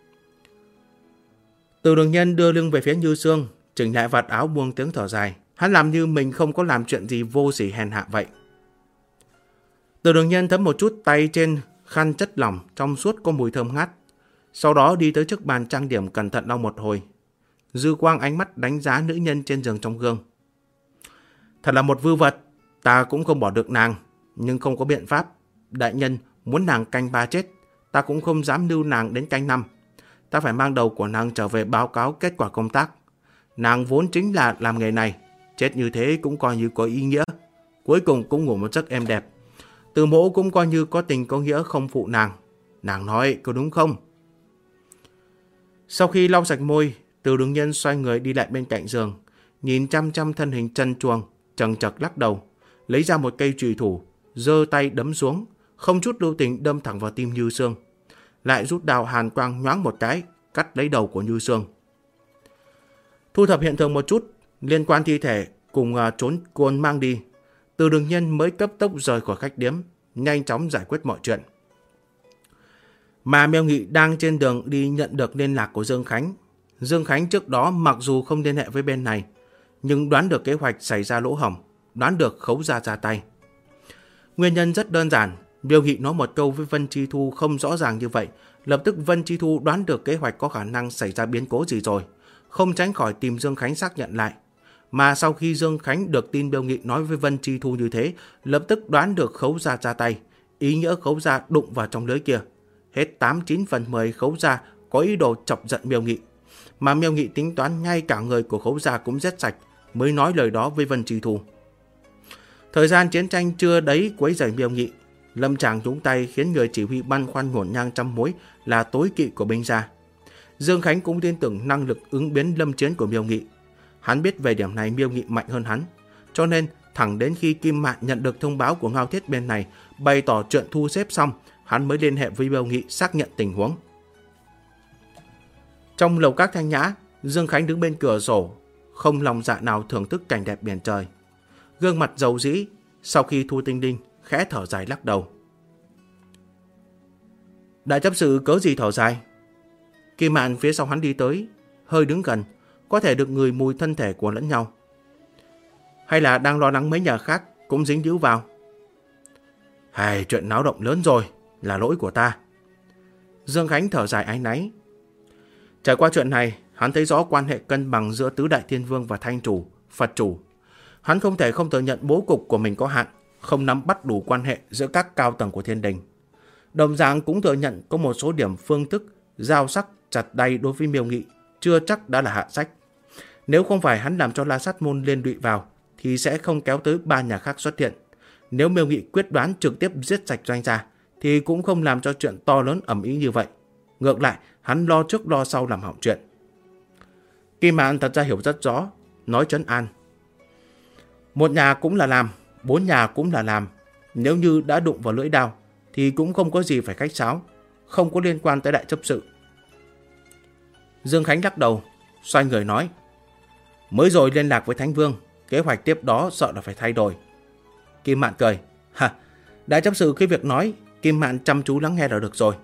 Từ Đường Nhân đưa lưng về phía Như Sương, chỉnh lại vạt áo buông tiếng thở dài. Hắn làm như mình không có làm chuyện gì vô sỉ hèn hạ vậy. Từ Đường Nhân thấm một chút tay trên khăn chất lỏng trong suốt có mùi thơm ngát. Sau đó đi tới trước bàn trang điểm cẩn thận lau một hồi. Dư quang ánh mắt đánh giá nữ nhân trên giường trong gương. Thật là một vư vật, ta cũng không bỏ được nàng, nhưng không có biện pháp. Đại nhân muốn nàng canh 3 chết, ta cũng không dám lưu nàng đến canh 5. Ta phải mang đầu của nàng trở về báo cáo kết quả công tác. Nàng vốn chính là làm nghề này, chết như thế cũng coi như có ý nghĩa. Cuối cùng cũng ngủ một giấc êm đẹp. Từ Mỗ cũng coi như có tình có nghĩa không phụ nàng. Nàng nói có đúng không? Sau khi lau sạch môi, Từ Đường Nhân xoay người đi lại bên cạnh giường, nhìn chăm chăm thân hình trần truồng, chằng chật lắc đầu, lấy ra một cây chùy thủ, giơ tay đấm xuống, không chút lưu tình đâm thẳng vào tim Như Sương. Lại rút đao hàn quang nhoáng một cái, cắt lấy đầu của Như Sương. Thu thập hiện trường một chút, liên quan thi thể cùng trốn côn mang đi, Từ Đường Nhân mới cấp tốc rời khỏi khách điếm, nhanh chóng giải quyết mọi chuyện. Mà Miêu Nghị đang trên đường đi nhận được liên lạc của Dương Khánh. Dương Khánh trước đó mặc dù không liên hệ với bên này, nhưng đoán được kế hoạch xảy ra lỗ hổng, đoán được Khấu Gia ra tay. Nguyên nhân rất đơn giản, Miêu Nghị nói một câu với Vân Chi Thu không rõ ràng như vậy, lập tức Vân Chi Thu đoán được kế hoạch có khả năng xảy ra biến cố gì rồi, không tránh khỏi tìm Dương Khánh xác nhận lại. Mà sau khi Dương Khánh được tin Miêu Nghị nói với Vân Chi Thu như thế, lập tức đoán được Khấu Gia ra tay, ý nghĩa Khấu Gia đụng vào trong lưới kia. Hết 8-9 phần 10 Khấu Gia có ý đồ chọc giận Miêu Nghị, mà Miêu Nghị tính toán ngay cả người của Khấu Gia cũng giết sạch, mới nói lời đó với Vân Chi Thu. Thời gian chiến tranh chưa đấy quấy rầy Miêu Nghị, lâm tràng nhúng tay khiến người chỉ huy băn khoăn ngổn ngang trăm mối là tối kỵ của binh gia. Dương Khánh cũng tin tưởng năng lực ứng biến lâm chiến của Miêu Nghị. Hắn biết về điểm này Miêu Nghị mạnh hơn hắn, cho nên thẳng đến khi Kim Mạn nhận được thông báo của Ngao Thiết bên này bày tỏ chuyện thu xếp xong, hắn mới liên hệ với Miêu Nghị xác nhận tình huống. Trong lầu các thanh nhã, Dương Khánh đứng bên cửa sổ, không lòng dạ nào thưởng thức cảnh đẹp biển trời. Gương mặt dầu dĩ, sau khi thu tinh đinh, khẽ thở dài lắc đầu. Đại chấp sự cớ gì thở dài? Kim Mạn phía sau hắn đi tới, hơi đứng gần, có thể được ngửi mùi thân thể của lẫn nhau. Hay là đang lo lắng mấy nhà khác cũng dính líu vào? Hay chuyện náo động lớn rồi, là lỗi của ta. Dương Khánh thở dài áy náy. Trải qua chuyện này, hắn thấy rõ quan hệ cân bằng giữa Tứ Đại Thiên Vương và Thanh Chủ, Phật Chủ. Hắn không thể không thừa nhận bố cục của mình có hạn, không nắm bắt đủ quan hệ giữa các cao tầng của thiên đình. Đồng dạng cũng thừa nhận có một số điểm phương thức, giao sắc chặt đay đối với Miêu Nghị, chưa chắc đã là hạ sách. Nếu không phải hắn làm cho La Sát Môn liên lụy vào, thì sẽ không kéo tới 3 nhà khác xuất hiện. Nếu Miêu Nghị quyết đoán trực tiếp giết sạch Doanh gia, thì cũng không làm cho chuyện to lớn ầm ĩ như vậy. Ngược lại, hắn lo trước lo sau làm hỏng chuyện. Kim Mạn thật ra hiểu rất rõ, nói trấn an. Một nhà cũng là làm, 4 nhà cũng là làm. Nếu như đã đụng vào lưỡi đao, thì cũng không có gì phải khách sáo, không có liên quan tới đại chấp sự. Dương Khánh lắc đầu, xoay người nói. Mới rồi liên lạc với Thánh Vương, kế hoạch tiếp đó sợ là phải thay đổi. Kim Mạn cười. Hả, đại chấp sự cái việc nói, Kim Mạn chăm chú lắng nghe là được rồi.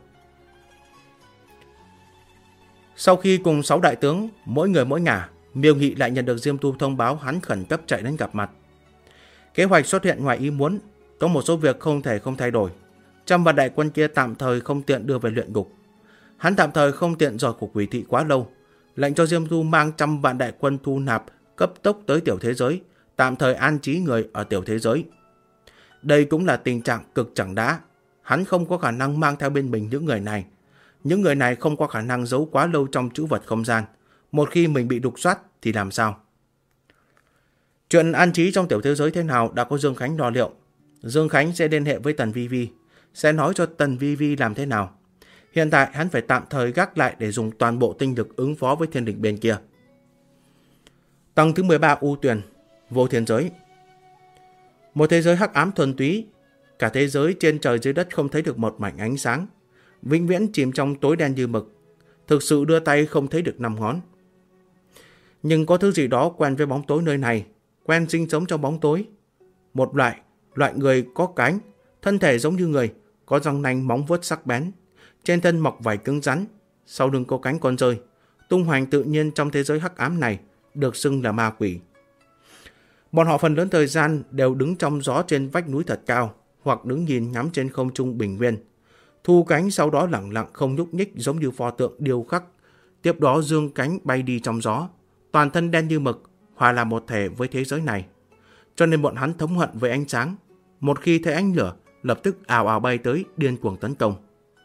Sau khi cùng 6 đại tướng, mỗi người mỗi ngả, Miêu Nghị lại nhận được Diêm Tu thông báo hắn khẩn cấp chạy đến gặp mặt. Kế hoạch xuất hiện ngoài ý muốn, có một số việc không thể không thay đổi. Trăm vạn đại quân kia tạm thời không tiện đưa về luyện ngục. Hắn tạm thời không tiện rời cuộc quỷ thị quá lâu, lệnh cho Diêm Du mang trăm vạn đại quân thu nạp cấp tốc tới tiểu thế giới, tạm thời an trí người ở tiểu thế giới. Đây cũng là tình trạng cực chẳng đã. Hắn không có khả năng mang theo bên mình những người này. Những người này không có khả năng giấu quá lâu trong trữ vật không gian. Một khi mình bị đục soát thì làm sao? Chuyện an trí trong tiểu thế giới thế nào đã có Dương Khánh lo liệu. Dương Khánh sẽ liên hệ với Tần Vi Vi, sẽ nói cho Tần Vi Vi làm thế nào. Hiện tại hắn phải tạm thời gác lại để dùng toàn bộ tinh lực ứng phó với thiên địch bên kia. Tầng thứ 13 U Tuyền, vô thiên giới. Một thế giới hắc ám thuần túy, cả thế giới trên trời dưới đất không thấy được một mảnh ánh sáng, vĩnh viễn chìm trong tối đen như mực, thực sự đưa tay không thấy được 5 ngón. Nhưng có thứ gì đó quen với bóng tối nơi này, quen sinh sống trong bóng tối. Một loại người có cánh, thân thể giống như người, có răng nanh móng vuốt sắc bén, trên thân mọc vảy cứng rắn, sau lưng có cánh con rơi, tung hoành tự nhiên trong thế giới hắc ám này, được xưng là ma quỷ. Bọn họ phần lớn thời gian đều đứng trong gió trên vách núi thật cao, hoặc đứng nhìn ngắm trên không trung bình nguyên, thu cánh sau đó lặng lặng không nhúc nhích giống như pho tượng điêu khắc, tiếp đó dương cánh bay đi trong gió, toàn thân đen như mực, hòa làm một thể với thế giới này. Cho nên bọn hắn thống hận với ánh sáng, một khi thấy ánh lửa, lập tức ào ào bay tới điên cuồng tấn công.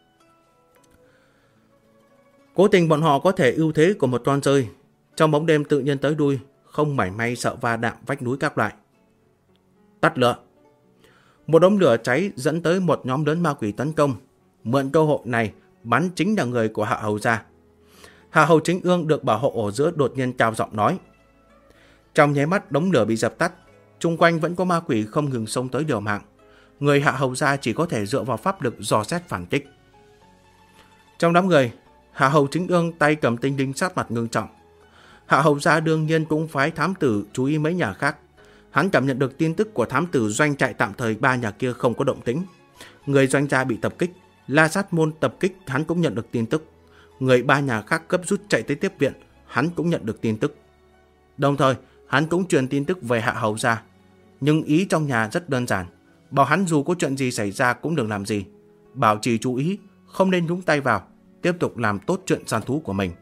Cố tình bọn họ có thể ưu thế của một con rơi, trong bóng đêm tự nhiên tới đuôi, không mảy may sợ va đạm vách núi các loại. Tắt lửa. Một đống lửa cháy dẫn tới một nhóm lớn ma quỷ tấn công. Mượn cơ hội này bắn chính là người của Hạ Hầu gia. Hạ Hầu Chính Ương được bảo hộ ở giữa đột nhiên cao giọng nói. Trong nháy mắt đống lửa bị dập tắt, chung quanh vẫn có ma quỷ không ngừng xông tới liều mạng. Người Hạ Hầu gia chỉ có thể dựa vào pháp lực dò xét phản kích. Trong đám người, Hạ Hầu Chính Ương tay cầm tinh linh sát mặt ngưng trọng. Hạ Hầu gia đương nhiên cũng phái thám tử chú ý mấy nhà khác. Hắn cảm nhận được tin tức của thám tử doanh trại tạm thời 3 nhà kia không có động tĩnh. Người doanh gia bị tập kích, La Sát môn tập kích, hắn cũng nhận được tin tức. Người 3 nhà khác gấp rút chạy tới tiếp viện, hắn cũng nhận được tin tức. Đồng thời, hắn cũng truyền tin tức về Hạ Hầu gia. Nhưng ý trong nhà rất đơn giản, bảo hắn dù có chuyện gì xảy ra cũng đừng làm gì, bảo chỉ chú ý, không nên nhúng tay vào, tiếp tục làm tốt chuyện săn thú của mình.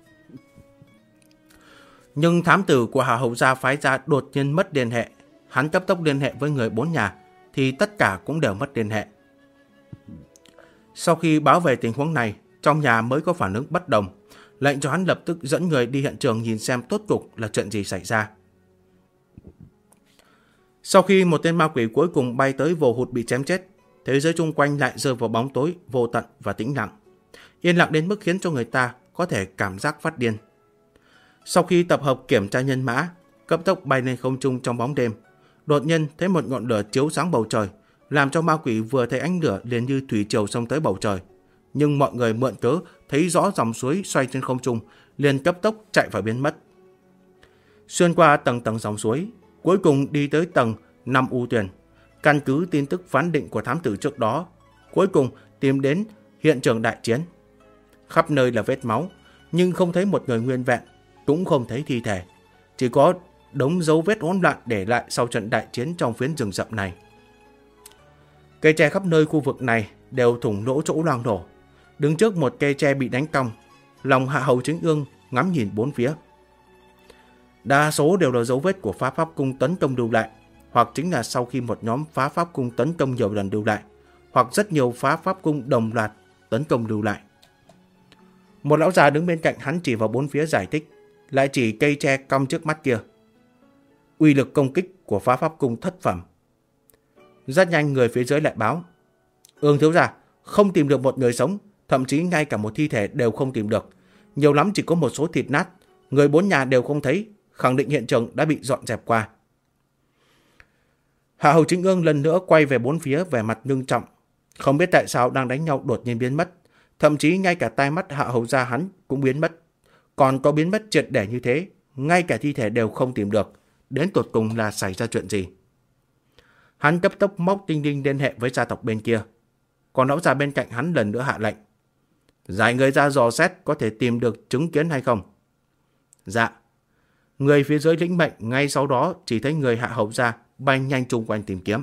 Nhưng thám tử của Hạ Hầu gia phái ra đột nhiên mất liên hệ. Hắn cấp tốc liên hệ với người 4 nhà, thì tất cả cũng đều mất liên hệ. Sau khi báo về tình huống này, trong nhà mới có phản ứng bất đồng, lệnh cho hắn lập tức dẫn người đi hiện trường nhìn xem tốt cục là chuyện gì xảy ra. Sau khi một tên ma quỷ cuối cùng bay tới vồ hụt bị chém chết, thế giới chung quanh lại rơi vào bóng tối vô tận và tĩnh lặng. Yên lặng đến mức khiến cho người ta có thể cảm giác phát điên. Sau khi tập hợp kiểm tra nhân mã, cấp tốc bay lên không trung trong bóng đêm, đột nhiên thấy một ngọn lửa chiếu sáng bầu trời, làm cho ma quỷ vừa thấy ánh lửa liền như thủy triều xông tới bầu trời. Nhưng mọi người mượn cớ thấy rõ dòng suối xoay trên không trung, liền cấp tốc chạy và biến mất. Xuyên qua tầng tầng dòng suối, cuối cùng đi tới tầng 5 U Tuyền. Căn cứ tin tức phán định của thám tử trước đó, cuối cùng tìm đến hiện trường đại chiến. Khắp nơi là vết máu, nhưng không thấy một người nguyên vẹn, cũng không thấy thi thể, chỉ có đống dấu vết hỗn loạn để lại sau trận đại chiến trong phiến rừng rậm này. Cây tre khắp nơi khu vực này đều thủng lỗ chỗ loang đổ. Đứng trước một cây tre bị đánh cong, lòng Hạ Hầu Chính Ương ngắm nhìn bốn phía. Đa số đều là dấu vết của phá pháp cung tấn công lưu lại, hoặc chính là sau khi một nhóm phá pháp cung tấn công nhiều lần lưu lại, hoặc rất nhiều phá pháp cung đồng loạt tấn công lưu lại. Một lão già đứng bên cạnh hắn chỉ vào bốn phía giải thích, lại chỉ cây tre cong trước mắt kia. Uy lực công kích của phá pháp cung thất phẩm. Rất nhanh người phía dưới lại báo, Ương thiếu gia, không tìm được một người sống, thậm chí ngay cả một thi thể đều không tìm được, nhiều lắm chỉ có một số thịt nát, người 4 nhà đều không thấy, khẳng định hiện trường đã bị dọn dẹp qua. Hạ Hầu Chính Ương lần nữa quay về bốn phía vẻ mặt ngưng trọng, không biết tại sao đang đánh nhau đột nhiên biến mất, thậm chí ngay cả tai mắt Hạ Hầu gia hắn cũng biến mất, còn có biến mất triệt để như thế, ngay cả thi thể đều không tìm được, đến tột cùng là xảy ra chuyện gì? Hắn cấp tốc móc tinh linh liên hệ với gia tộc bên kia, còn lão già bên cạnh hắn lần nữa hạ lệnh, giải người ra dò xét có thể tìm được chứng kiến hay không? Dạ. Người phía dưới lĩnh mệnh ngay sau đó chỉ thấy người Hạ Hầu gia bay nhanh chung quanh tìm kiếm.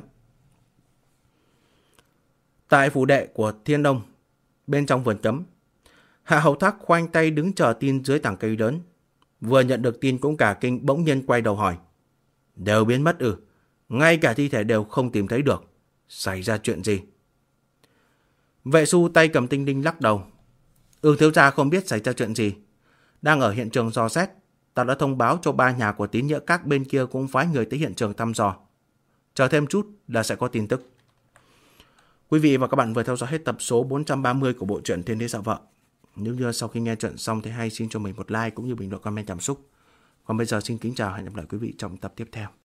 Tại phủ đệ của Thiên Đông, bên trong vườn cấm, Hạ Hầu Thác khoanh tay đứng chờ tin dưới tảng cây lớn. Vừa nhận được tin cũng cả kinh, bỗng nhiên quay đầu hỏi. Đều biến mất ư? Ngay cả thi thể đều không tìm thấy được. Xảy ra chuyện gì? Vệ Xu tay cầm tinh đinh lắc đầu. Thiếu gia không biết xảy ra chuyện gì. Đang ở hiện trường dò xét, ta đã thông báo cho 3 nhà của Tín Nghĩa Các bên kia cũng phái người tới hiện trường thăm dò. Chờ thêm chút là sẽ có tin tức. Quý vị và các bạn vừa theo dõi hết tập số 430 của bộ truyện Thiên Đế Dạo Vợ. Nếu như sau khi nghe chuyện xong thì hãy xin cho mình một like cũng như bình luận comment cảm xúc. Còn bây giờ xin kính chào, hẹn gặp lại quý vị trong tập tiếp theo.